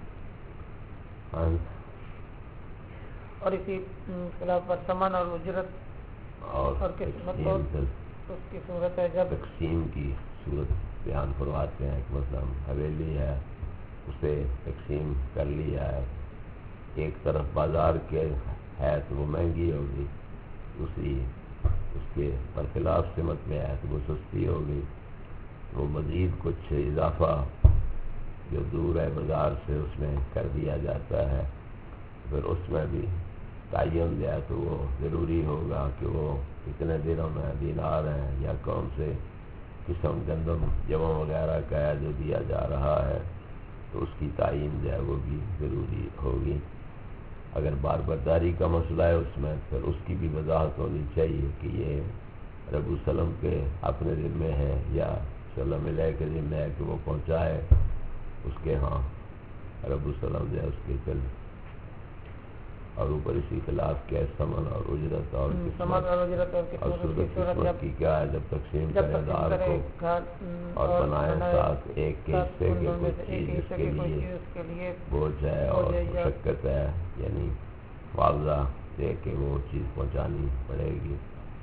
اور اسی خلاف پر سمن اور اجرت اور قسمت اس کی صورت ہے جب تقسیم کی صورت بیان فرماتے ہیں. مثلا حویلی ہے، اسے تقسیم کر لیا ہے، ایک طرف بازار کے ہے تو وہ مہنگی ہوگی، دوسری اس کے برخلاف سمت میں آیا تو وہ سستی ہو گئی، وہ مزید کچھ اضافہ جو دور ہے بازار سے اس میں کر دیا جاتا ہے، پھر اس میں بھی تعین جو ہے تو وہ ضروری ہوگا کہ وہ کتنے دنوں میں دینار ہیں یا کون سے قسم گندم جمع وغیرہ کا ہے جو دیا جا رہا ہے، تو اس کی تعین جو ہے وہ بھی ضروری ہوگی۔ اگر بار برداری کا مسئلہ ہے اس میں، پھر اس کی بھی وضاحت ہونی چاہیے کہ یہ رب السلم کے اپنے ذمے ہے یا سلم علیہ کے ذمے ہے کہ وہ پہنچائے اس کے ہاں، رب السلم جو ہے اس کے چل، اور اوپر اسی خلاف کیا ہے سمن اور اجرت اور صورت قسمت کی کیا ہے، جب تقسیم کرے دار کو اور بنائے ساتھ ایک کے حصے کے کوئی چیز اس کے لیے بوجھ ہے اور مشقت ہے، یعنی معاوضہ دے کے وہ چیز پہنچانی پڑے گی۔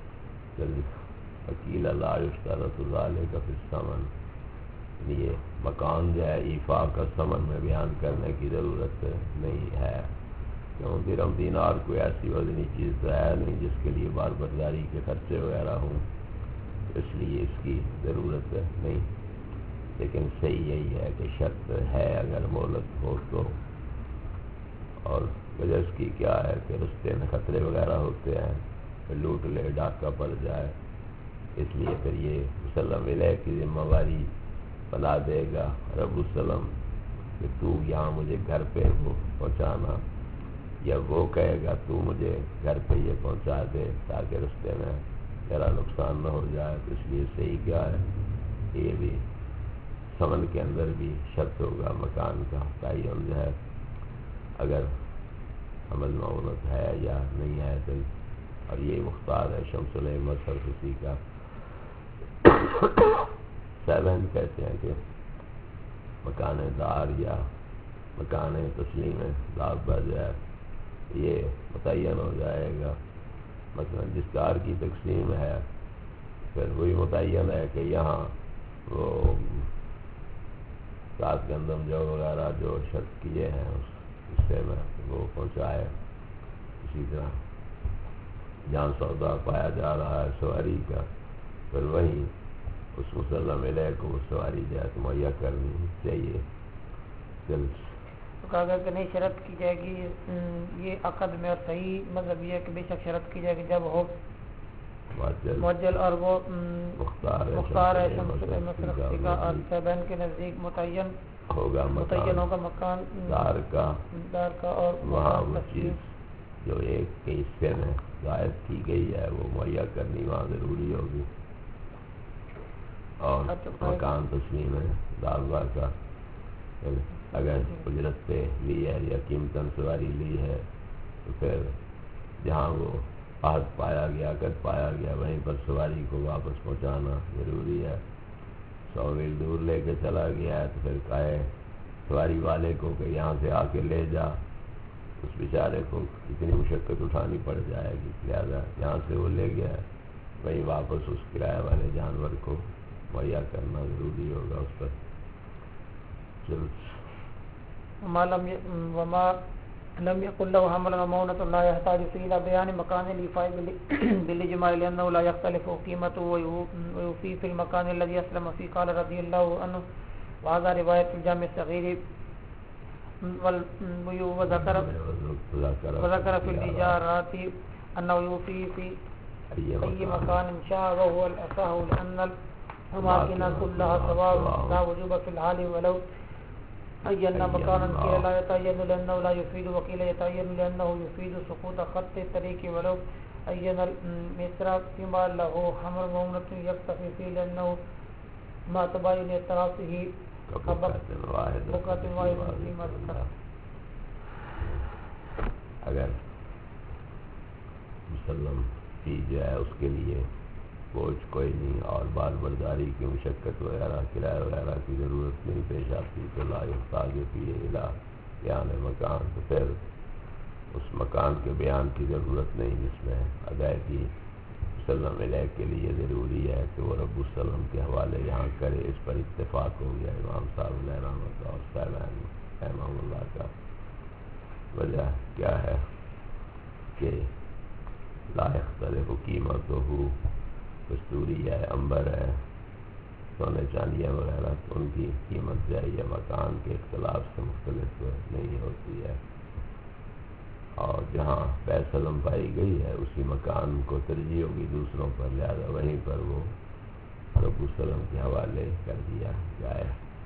وکیل لا یشترط ذلک فی الثمن، یہ مکان جو ہے ایفا کا ثمن میں بیان کرنے کی ضرورت نہیں ہے، کیوں درہم دینار کوئی ایسی وزنی چیز تو ہے نہیں جس کے لیے بار برداری کے خرچے وغیرہ ہوں، اس لیے اس کی ضرورت نہیں۔ لیکن صحیح یہی ہے کہ شرط ہے اگر مہلت ہو تو، اور وجہ اس کی کیا ہے کہ رستے میں خطرے وغیرہ ہوتے ہیں، پھر لوٹ لے ڈاکہ پڑ جائے، اس لیے پھر یہ مسلم علیہ کی ذمہ داری بنا دے گا رب السلم کہ تو یہاں مجھے گھر پہ وہ پہنچانا، یا وہ کہے گا تو مجھے گھر پہ یہ پہنچا دے تاکہ رستے میں ذرا نقصان نہ ہو جائے۔ تو اس لیے صحیح کیا ہے، یہ بھی ثمن کے اندر بھی شرط ہوگا مکان کا تعین جو ہے، اگر عمل معاونت ہے یا نہیں ہے تو، اور یہ مختار ہے شمس العلم سرخسی کا صاحبین کہتے ہیں کہ مکان دار یا مکان تسلیم دابہ جو ہے یہ متعین ہو جائے گا، مثلا جس دار کی تقسیم ہے پھر وہی متعین ہے کہ یہاں وہ سات گندم جو وغیرہ جو شرط کیے ہیں اس حصے میں وہ پہنچائے۔ اسی طرح جہاں سودا پایا جا رہا ہے سواری کا، پھر وہیں اس مسلم علیہ کو سواری جو ہے مہیا کرنی چاہیے۔ اگر کہ نہیں شرط کی جائے گی یہ عقد میں، اور صحیح مذہب یہ ہے کہ بے شک شرط کی جائے گی جب ہو معجل اور وہ مختار ہے شمس المشرقی کا، اور صاحبین کے نزدیک متعین ہوگا مکان دار کا، اور وہاں وہ چیز جو ایک کے حصے میں ضائع کی گئی ہے وہ مہیا کرنی وہاں ضروری ہوگی۔ اور مکان تسلیم ہے دعویٰ کا، اگر اجرت پہ لی ہے یا قیمتاً سواری لی ہے تو پھر جہاں وہ عہد پایا گیا، عقد پایا گیا، وہیں پر سواری کو واپس پہنچانا ضروری ہے۔ 100 میل دور لے کے چلا گیا ہے تو پھر کہے سواری والے کو کہ یہاں سے آ کے لے جا، اس بیچارے کو اتنی مشقت اٹھانی پڑ جائے گی، لہٰذا یہاں سے وہ لے گیا ہے وہیں واپس اس کرایہ والے جانور کو مہیا کرنا ضروری ہوگا اس پر۔ وما لم يكن له حمل ومونة لا يحتاج إلى بيان مكان الإيفاء بالإجماع لأنه لا يختلف قيمته ويوفي في المكان الذي أسلم فيه. قال رضي الله عنه وهذا رواية الجامع الصغير وذكر في الإجارات أنه يوفي في أي مكان شاء وهو الأصح لأن الأماكن كلها سواء لا وجوب في الحال ولو أين مكانا قيل لا يتعين لأنه لا يفيد وقيل يتعين لأنه يفيد سقوط خط الطريق ولو أين المصر فيما له حمل مونة يكتفي فيه لأنه ما تبين اعترافه بقعة واحدة فيما ذكر. اگر مسلم کی جائے اس کے لیے بوجھ کوئی نہیں اور بار برداری کی مشقت وغیرہ کرایہ وغیرہ کی ضرورت نہیں پیش آتی تو لا یحتاج فیہ الی بیان مکان، تو پھر اس مکان کے بیان کی ضرورت نہیں جس میں ادائیگی مسلم علیہ کے لیے ضروری ہے کہ وہ رب السلم کے حوالے یہاں کرے۔ اس پر اتفاق ہو گیا امام صاحب علیہ رحمۃ اور صاحبان رحمہ اللہ کا۔ وجہ کیا ہے کہ لا يختلف قیمتہ، کستوری ہے، امبر ہے، سونے چاندیاں وغیرہ، ان کی قیمت جو ہے یہ مکان کے اختلاف سے مختلف نہیں ہوتی ہے، اور جہاں بے سلم پائی گئی ہے اسی مکان کو ترجیح ہوگی دوسروں پر، لہذا وہیں پر وہ رب السلم کے حوالے کر دیا جائے۔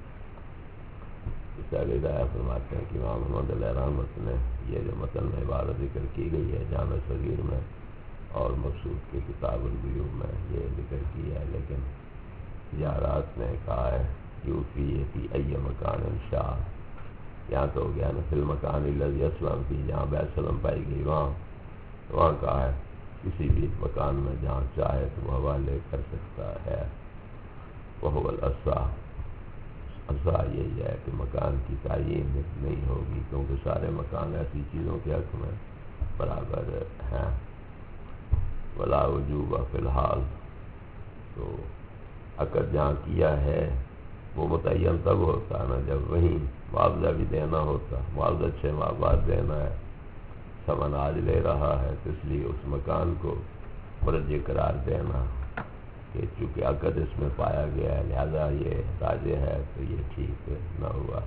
اس آگے ہدایہ فرماتے ہیں کہ امام محمد علیہ رحمت نے یہ جو متن میں عبارت ذکر کی گئی ہے جامع صغیر میں اور مقصود کے کتاب البیوع میں یہ ذکر کی ہے، لیکن تجارات میں کہا ہے یوفی فی ای مکان شاء، یہاں تو ہو گیا نا فی المکان الذی اسلم فی، جہاں بے سلم پائی گئی وہاں کہا ہے کسی بھی مکان میں جہاں چاہے تو وہ حوالے کر سکتا ہے۔ وہو الاصح، اصح یہی ہے کہ مکان کی تعین نہیں ہوگی، کیونکہ سارے مکان ایسی چیزوں کے حق میں برابر ہیں۔ ولا وجوب فی الحال، تو عقد جہاں کیا ہے وہ متعین تب ہوتا نا جب وہیں معاوضہ بھی دینا ہوتا، معاوضہ 6 ماہ بعد دینا ہے، سمن آج لے رہا ہے تو اس لیے اس مکان کو مرجع قرار دینا کہ چونکہ عقد اس میں پایا گیا ہے لہذا یہ راجع ہے تو یہ ٹھیک نہ ہوا۔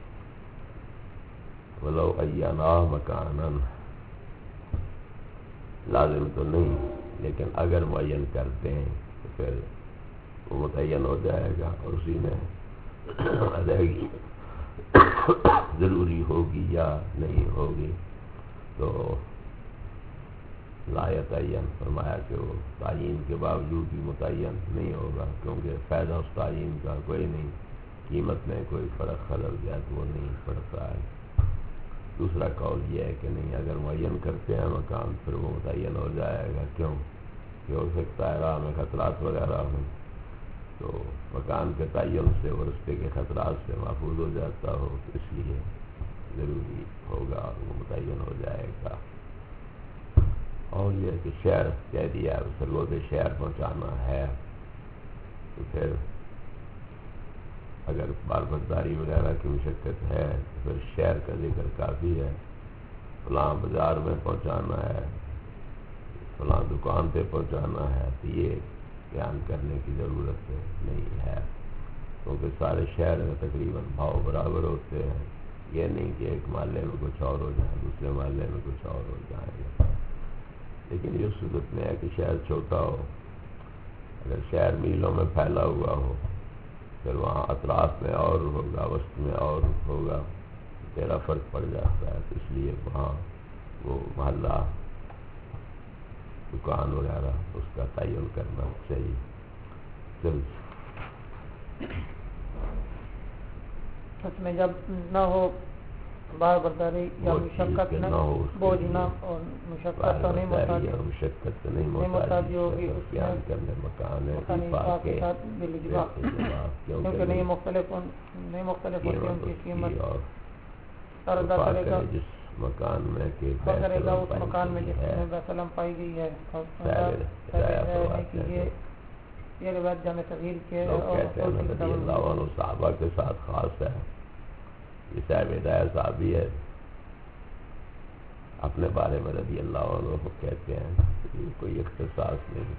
ولو عینہ مکانا، لازم تو نہیں لیکن اگر معین کر دیں تو پھر وہ متعین ہو جائے گا اور اسی میں ادائیگی ضروری ہوگی یا نہیں ہوگی، تو لا یتعین، فرمایا کہ وہ تعین کے باوجود بھی متعین نہیں ہوگا، کیونکہ فائدہ اس تعین کا کوئی نہیں، قیمت میں کوئی فرق خلل گیا تو وہ نہیں پڑتا ہے۔ دوسرا قول یہ ہے کہ نہیں، اگر معین کرتے ہیں مکان پھر وہ متعین ہو جائے گا، کیوں کہ ہو سکتا ہے راہ میں خطرات وغیرہ ہوں تو مکان کے تعین سے اور رستے کے خطرات سے محفوظ ہو جاتا ہو، تو اس لیے ضروری ہوگا وہ متعین ہو جائے گا۔ اور یہ کہ شہر کہہ دیا سرگود شہر پہنچانا ہے تو پھر اگر بار برداری وغیرہ کی مشقت ہے تو پھر شہر کا ذکر کافی ہے، فلاں بازار میں پہنچانا ہے، فلاں دکان پہ پہنچانا ہے، تو یہ بیان کرنے کی ضرورت نہیں ہے، کیونکہ سارے شہر میں تقریباً بھاؤ برابر ہوتے ہیں، یہ نہیں کہ ایک محلے میں کچھ اور ہو جائے دوسرے محلے میں کچھ اور ہو جائے، لیکن یہ صورت میں ہے کہ شہر چھوٹا ہو، اگر شہر میلوں میں پھیلا ہوا ہو پھر وہاں اطراف میں اور ہوگا وسط میں اور ہوگا، تیرا فرق پڑ جاتا ہے، تو اس لیے وہاں وہ محلہ دکان وغیرہ اس کا تعین کرنا چاہیے۔ اس میں جب نہ ہو بار برداری یا مشقت نہ بوجھ نہ اور مشقت تو نہیں مشقت تو نہیں محتاجی ہوگی، اس بیان کرنے مکان ہے کے ساتھ کیونکہ نہیں مختلف ہوتی ان کی قیمت اور ادا کرے گا جس مکان میں کہ کرے گا اس مکان میں جس میں بیسلم پائی گئی ہے، یہ روایت جامع صغیر کے رضی اللہ عنہ صحابہ کے ساتھ خاص ہے، یہ صاحب ہدایہ صحابی ہے، اپنے بارے میں رضی اللہ عنہ کو کہتے ہیں، کوئی اختصاص نہیں۔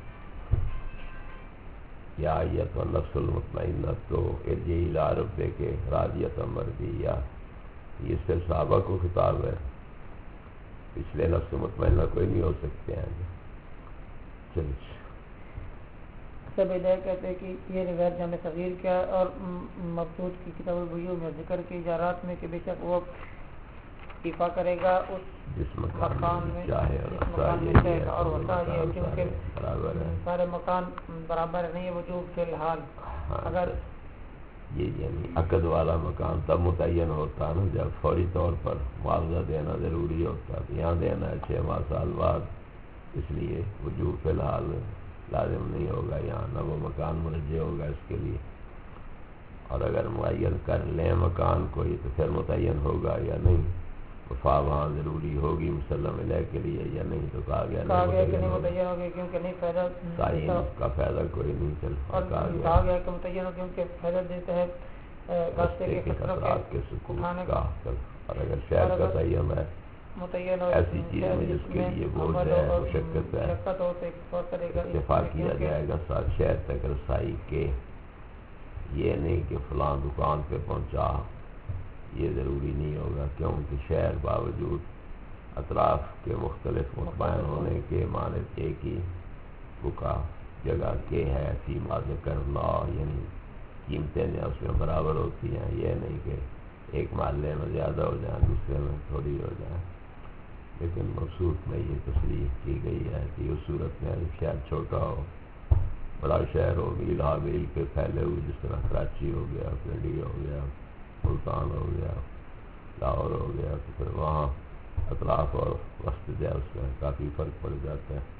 یا ایت النفس المطمئنہ تو ارجعی الی ربک راضیۃ مرضیہ، یہ صرف صحابہ کو خطاب ہے، اس لیے نفس مطمئنہ کوئی نہیں ہو سکتے ہیں۔ چلیے سب ہدایت کہتے ہیں کہ یہ روایت جامع صغیر کیا اور مبسوط کی کتاب البیوع میں ذکر کی اجارات میں کہ بے شک وہ اکتفا کرے گا اس جس مکان میں چاہے اور ہوتا ہے کیونکہ سارے مکان برابر نہیں ہے وجوب فی الحال، اگر یہ یعنی عقد والا مکان تب متعین ہوتا نا جب فوری طور پر معاوضہ دینا ضروری ہوتا، تو یہاں دینا ہے 6 ماہ سال بعد، اس لیے وجوب فی الحال لازم نہیں ہوگا، یہاں نہ وہ مکان مرجع ہوگا اس کے لیے، اور اگر معین کر لیں مکان کو ہی تو پھر متعین ہوگا یا نہیں، وفا وہاں ضروری ہوگی مسلم علیہ کے لیے یا نہیں، تو کہا گیا کہ نہیں متعین ہوگا کیونکہ نہیں فائدہ تعین کا فائدہ کوئی نہیں چلتا، اور کہا گیا کہ متعین ہو کیونکہ فائدہ دیتا ہے راستے کے خطرات کے سکون کا، اور اگر شہر کا تعین ہے متعین ایسی چیز میں جس کے لیے بوجھ ہے، مشقت ہے، اتفاق کیا جائے گا ساتھ شہر تک رسائی کے. یہ نہیں کہ فلاں دکان پہ پہنچا، یہ ضروری نہیں ہوگا، کیونکہ شہر باوجود اطراف کے مختلف مطمئن ہونے کے معنی ایک ہی بکا جگہ کے ہے فیما کرنا، یعنی قیمتیں جو اس میں برابر ہوتی ہیں. یہ نہیں کہ ایک محلے میں زیادہ ہو جائیں دوسرے میں تھوڑی ہو جائیں. لیکن مبسوط میں یہ تصریح کی گئی ہے کہ اس صورت میں شہر چھوٹا ہو، بڑا شہر ہو، میل ہا میل کے پھیلے ہوئے، جس طرح کراچی ہو گیا، پنڈی ہو گیا، ملتان ہو گیا، لاہور ہو گیا، تو پھر وہاں اطراف اور وسط جو ہے اس میں کافی فرق پڑ جاتا ہے.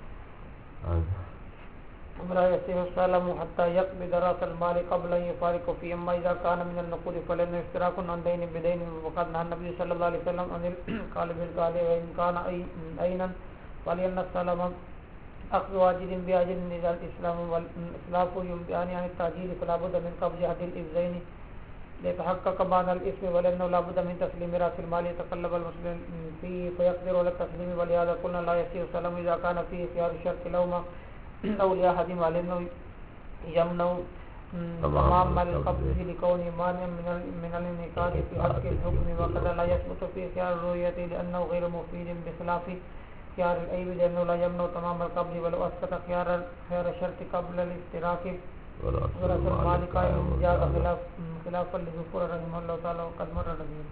ولا يصح السلام حتى يقبض راس المال قبل ان يفارق فيه. اما اذا كان من النقود فلن اشتراك عن دين بدين، وقد نهى النبي صلى الله عليه وسلم عن القال بالقال، وان كان عينا فلان السلام اخذ واجد باجل. اذا الاسلام والاسلاف ينبئان عن التاجيل فلا بد من قبض احد الابزين ليتحقق معنى الاسم، ولانه لا بد من تسليم راس المال يتقلب المسلم فيه فيقدر على التسليم. ولهذا قلنا لا يصح السلام اذا كان فيه خيار الشرط لهما أو لأحد علمه يمنع تمام القبض لكونه مانع من الانعقاد في حق الحكم. وقد لا يثبت في خيار الرؤية لأنه غير مفيد بخلاف خيار العيب، لأنه لا يمنع تمام القبض ولو أسقط خيار الشرط قبل الاشتراك. ورأس المال قائم جاز خلافا لظفور رحمه الله تعالى وقد مر رضيه.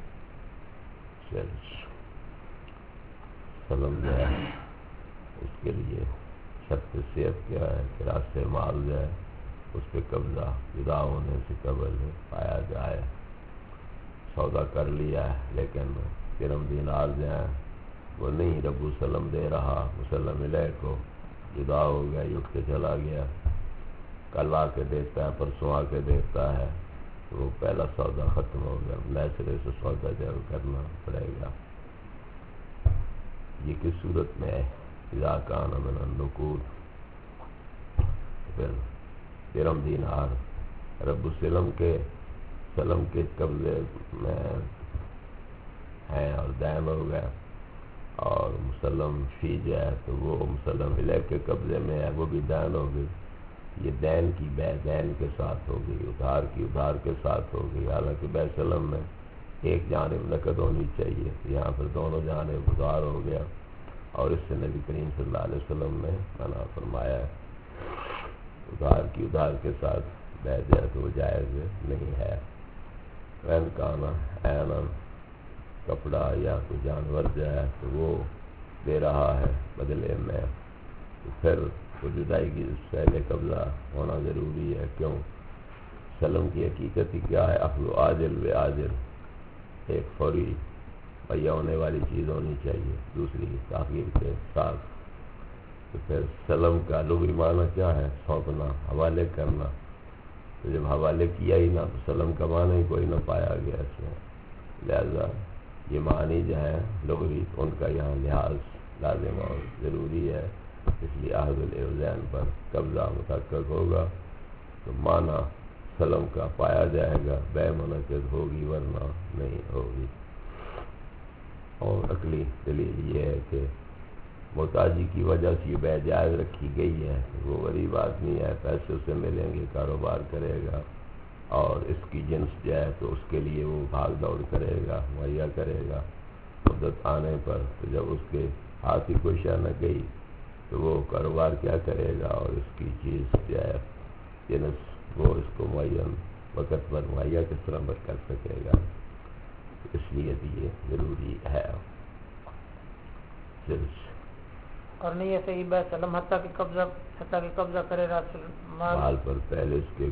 سلام جائے اس کے لیے شرط صحت کیا ہے کہ راستے مال جائے اس پہ قبضہ جدا ہونے سے قبل پایا جائے. سودا کر لیا ہے لیکن درہم دینار جو ہے وہ نہیں رب وسلم دے رہا، مسلم علیہ کو جدا ہو گیا، اٹھ کے چلا گیا، کل آ کے دیتا ہے، پرسوں آ کے دیتا ہے، تو وہ پہلا سودا ختم ہو گیا، نئے سرے سے سودا جو ہے کرنا پڑے گا. یہ کس صورت میں ہے؟ اذا کان من النقود، پھر درہم دینار رب السلم کے سلم کے قبضے میں ہیں اور دین ہو گیا، اور مسلم فی جائے تو وہ مسلم علیہ کے قبضے میں ہے، وہ بھی دین ہو گئی. یہ دین کی بے دین کے ساتھ ہو گئی، ادھار کی ادھار کے ساتھ ہو گئی. حالانکہ بے سلم میں ایک جانب نقد ہونی چاہیے، یہاں پر دونوں جانب ادھار ہو گیا، اور اس سے نبی کریم صلی اللہ علیہ وسلم نے منع فرمایا ہے. ادھار کی ادھار کے ساتھ بے جائے تو وہ جائز نہیں ہے. وین کانا عیناً، کپڑا یا کوئی جانور جو ہے تو وہ دے رہا ہے بدلے میں، تو پھر وہ جدائی کی پہلے قبضہ ہونا ضروری ہے. کیوں؟ سلم کی حقیقت ہی کیا ہے؟ اخذ عاجل و عاجل، ایک فوری مہیا ہونے والی چیز ہونی چاہیے، دوسری تاخیر کے ساتھ. تو پھر سلم کا لغوی معنی کیا ہے؟ سونپنا، حوالے کرنا. تو جب حوالے کیا ہی نہ تو سلم کا معنی ہی کوئی نہ پایا گیا اس میں. لہذا یہ معنی جو ہے لغوی ان کا یہاں لحاظ لازم اور ضروری ہے. اس لیے عہد العوزین پر قبضہ متحقق ہوگا تو معنی سلم کا پایا جائے گا، بے منعقد ہوگی ورنہ نہیں ہوگی. اور عقلی دلیل یہ ہے کہ محتاجی کی وجہ سے یہ بے جائز رکھی گئی ہے. وہ غریب آدمی ہے، پیسے اسے ملیں گے، کاروبار کرے گا، اور اس کی جنس جو ہے تو اس کے لیے وہ بھاگ دوڑ کرے گا، مہیا کرے گا. مدت آنے پر تو جب اس کے ہاتھ ہی کوئی شے نہ گئی تو وہ کاروبار کیا کرے گا، اور اس کی چیز جو ہے جنس وہ اس کو معین وقت پر مہیا کس طرح کر سکے گا. اس لیے بھی یہ ضروری ہے. اور نہیں ہے صحیح بے سلم حتیٰ کہ قبضہ کرے راس مال پر پہلے اس کے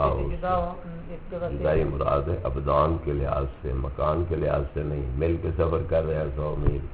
جدائی مراد ہے ابدان کے لحاظ سے، مکان کے لحاظ سے نہیں. مل کے سفر کر رہے ہیں 100 میل،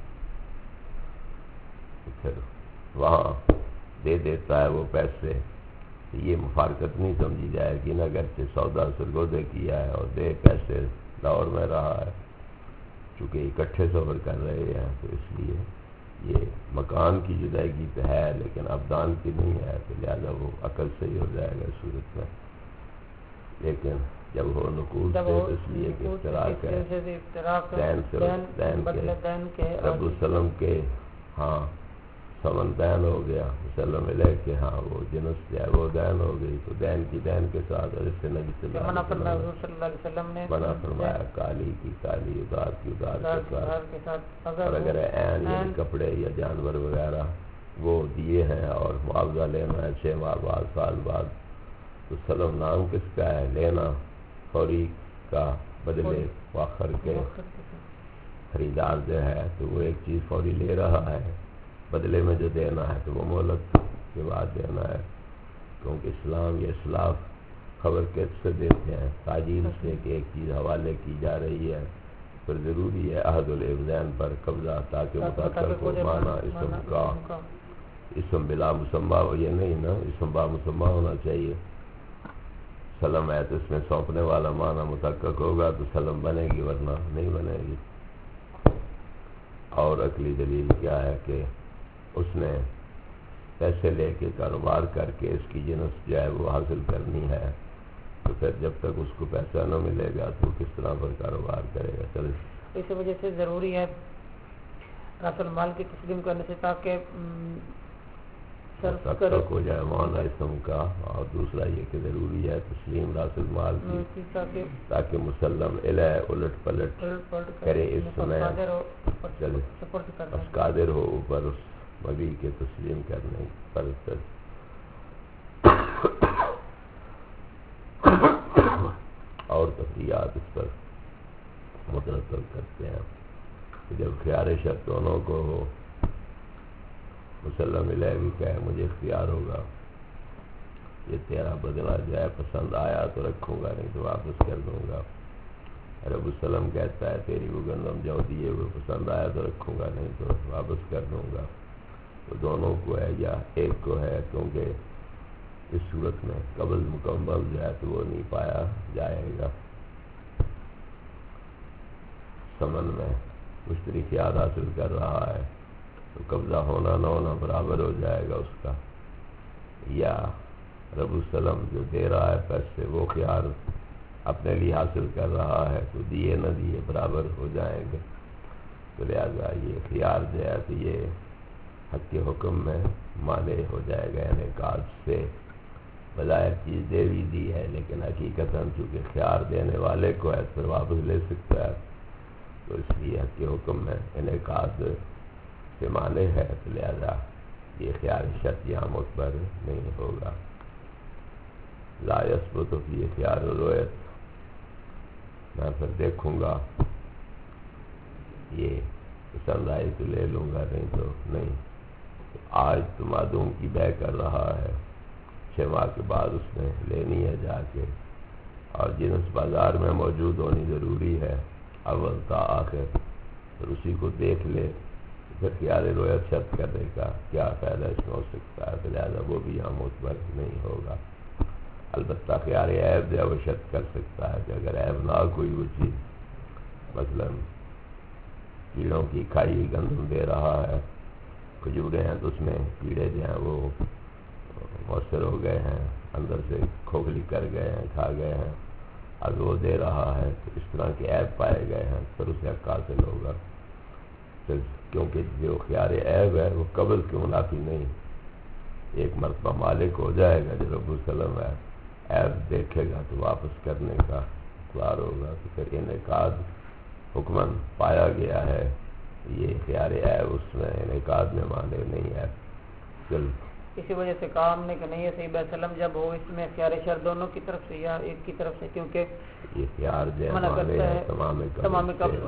پھر وہاں دے دیتا ہے وہ پیسے، یہ مفارقت نہیں سمجھی جائے گی نا. اگرچہ سودا سرگودے کیا ہے اور دے پیسے لاہور میں رہا ہے، چونکہ اکٹھے سفر کر رہے ہیں تو اس لیے یہ مکان کی جدائیگی تو ہے لیکن ابدان کی نہیں ہے، تو لہٰذا وہ عقل سے ہی ہو جائے گا صورت میں. لیکن جب ہو نقود سے اس لیے کہ اشتراک ہے دین سے دین کے رب السلم کے ہاں ثمن دین ہو گیا مسلم علیہ کے ہاں وہ جنس جو ہے وہ دین ہو گئی تو دین کی دین کے ساتھ اور اس سے نبی صلی اللہ علیہ وسلم نے منع فرمایا کالی کی کالی ادار کی ادار کے ساتھ اور اگر عین یعنی کپڑے یا جانور وغیرہ وہ دیے ہیں اور معاوضہ لینا ہے 6 ماہ بعد سال بعد تو سلم نام کس کا ہے لینا فوری کا بدلے واخر کے خریدار جو ہے تو وہ ایک چیز فوری لے رہا ہے بدلے میں جو دینا ہے تو وہ مہلت کے بعد دینا ہے کیونکہ اسلام یا اسلاف خبر کیسے سے دیتے ہیں تاجیل سے کہ ایک چیز حوالے کی جا رہی ہے پھر ضروری ہے عہد الابدین پر قبضہ تاکہ متعلق کو مانا اسم کا اسم بلا مسمہ یہ نہیں نا اسم با مسمہ ہونا چاہیے سلم ہے تو اس میں سونپنے والا معنی متحقق ہوگا تو سلم بنے گی ورنہ نہیں بنے گی اور عقلی دلیل کیا ہے کہ اس نے پیسے لے کے کاروبار کر کے اس کی جنس جو ہے وہ حاصل کرنی ہے تو پھر جب تک اس کو پیسہ نہ ملے گا تو کس طرح پر کاروبار کرے گا چلے اس وجہ سے ضروری ہے راس المال کی تسلیم کرنے سے تاکہ تک ہو جائے معنی اسم کا اور دوسرا یہ کہ ضروری ہے تسلیم راس المال کی تاکہ مسلم علیہ الٹ پلٹ کرے اس سمے چلے بس قادر ہو اوپر اس مبی کے تسلیم کرنے پر اور تفریحات اس پر مترتب کرتے ہیں کہ جب خیار شرط دونوں کو ہو مسلم علیہ بھی کہے مجھے اختیار ہوگا یہ تیرا بدلہ جائے پسند آیا تو رکھوں گا نہیں تو واپس کر دوں گا رب السلم کہتا ہے تیری وہ گندم جو دیے وہ پسند آیا تو رکھوں گا نہیں تو واپس کر دوں گا تو دونوں کو ہے یا ایک کو ہے کیونکہ اس صورت میں قبض مکمل جو ہے تو وہ نہیں پایا جائے گا سمن میں مشتری خیال حاصل کر رہا ہے تو قبضہ ہونا نہ ہونا برابر ہو جائے گا اس کا یا رب السلم جو دے رہا ہے پیسے وہ خیال اپنے لیے حاصل کر رہا ہے تو دیے نہ دیے برابر ہو جائیں گے تو لہٰذا یہ خیال جو ہے تو یہ حق کے حکم میں مانے ہو جائے گا یعنی کاج سے بظاہر چیز دے بھی دی ہے لیکن حقیقتاً چونکہ خیال دینے والے کو ہے پھر واپس لے سکتا ہے تو اس لیے حق کے حکم میں انعقاد سے مانے ہے تو لہذا یہ خیال شرط یا معتبر نہیں ہوگا لا یثبت فی خیال رویت میں پھر دیکھوں گا یہ پسند آئی تو لے لوں گا نہیں تو نہیں آج تو معدوم کی بے کر رہا ہے 6 ماہ کے بعد اس نے لینی ہے جا کے اور جنس بازار میں موجود ہونی ضروری ہے اول تا آخر پھر اسی کو دیکھ لے پھر خیال رویت شرط کرنے کا کیا فائدہ اس میں ہو سکتا ہے لہٰذا وہ بھی یہاں معتبر نہیں ہوگا البتہ خیال عیب جو ہے وہ شرط کر سکتا ہے کہ اگر عیب نہ کوئی وہ چیز مثلاً کیڑوں کی کھائی گندم دے رہا ہے کھجورے ہیں تو اس میں کیڑے جو ہیں وہ مؤثر ہو گئے ہیں اندر سے کھوکھلی کر گئے ہیں کھا گئے ہیں اب وہ دے رہا ہے تو اس طرح کے عیب پائے گئے ہیں پھر اسے حق حاصل ہوگا کیونکہ جو خیال عیب ہے وہ قبض کے منافی نہیں ایک مرتبہ مالک ہو جائے گا جو رب السلم ہے عیب دیکھے گا تو واپس کرنے کا اقرار ہوگا تو پھر انعقاد حکمن پایا گیا ہے یہ خیال عیب اس میں انعقاد میں مانے نہیں ہے اسی وجہ سے کہا ہم نے کہ نہیں ہے صحیح وسلم جب ہو اس میں خیال شر دونوں کی طرف سے یا ایک کی طرف سے کیونکہ یہ خیال جو ہے تمام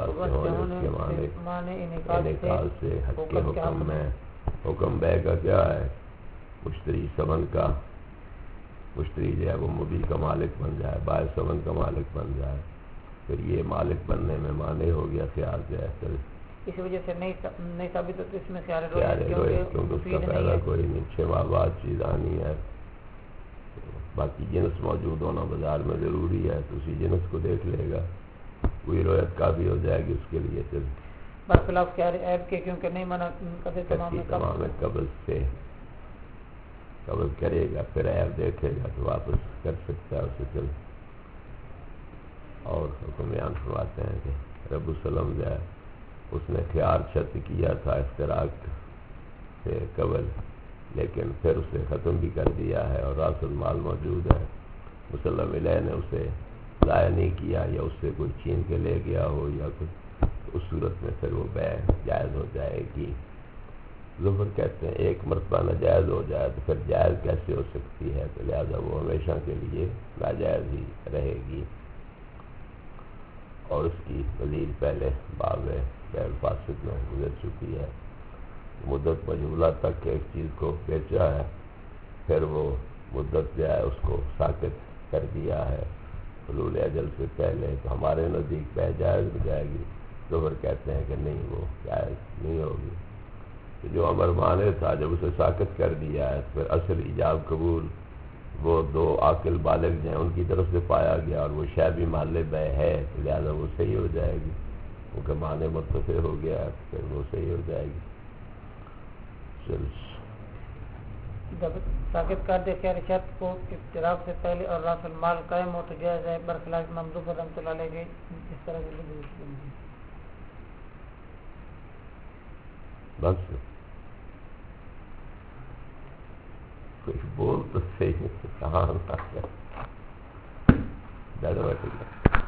مانے انعقاد سے حق کے حکم میں حکم بے کا کیا ہے مشتری ثمن کا مشتری جو ہے وہ مبی کا مالک بن جائے باعث ثمن کا مالک بن جائے پھر یہ مالک بننے میں مانے ہو گیا خیال جو ہے اس وجہ سے نہیں ثابت ہوتی اس میں خیال کیونکہ اس کا پہلا کوئی نہیں 6 ماہ بعد چیز آنی ہے باقی جنس موجود ہونا بازار میں ضروری ہے تو اسی جنس کو دیکھ لے گا وہی رویت کافی ہو جائے گی اس کے لیے برخلاف خیال عیب کے کیونکہ نہیں منع کرتے تمام قبض سے قبض کرے گا پھر عیب دیکھے گا تو واپس کر سکتا ہے اسے اور حکم بیان فرماتے ہیں کہ رب السلام جو ہے اس نے خیار شرط کیا تھا افتراق سے قبل، لیکن پھر اسے ختم بھی کر دیا ہے اور راس المال موجود ہے. مسلم علیہ نے اسے ضائع نہیں کیا یا اس سے کوئی چھین کے لے گیا ہو یا کچھ، اس صورت میں پھر وہ بیع جائز ہو جائے گی. ظفر کہتے ہیں ایک مرتبہ ناجائز ہو جائے تو پھر جائز کیسے ہو سکتی ہے، تو لہذا وہ ہمیشہ کے لیے ناجائز ہی رہے گی. اور اس کی مزید پہلے باب بیع الفاسد میں گزر چکی ہے. مدت مجھولہ تک ایک چیز کو بیچا ہے، پھر وہ مدت جو ہے اس کو ساقط کر دیا ہے حلول اجل سے پہلے، تو ہمارے نزدیک بیع جائز ہو جائے گی. ظفر کہتے ہیں کہ نہیں، وہ جائز نہیں ہوگی. جو امر مانے تھا جب اسے ساقط کر دیا ہے پھر اصل ایجاب قبول وہ دو عاقل بالغ جو ہیں ان کی طرف سے پایا گیا اور وہ شے بھی محل بیع ہے، تو لہٰذا وہ صحیح ہو جائے گی. کیونکہ معنی متفق ہو گیا ہے تو پھر وہ صحیح ہو جائے گی. جب ساقط کر دے خیر شرط کو افتراق سے پہلے اور راس المال قائم ہو تو جائز ہے، برخلاف امام ظفر رحمۃ اللہ علیہ کے اس طرح کی بس کچھ بول تو صحیح کہاں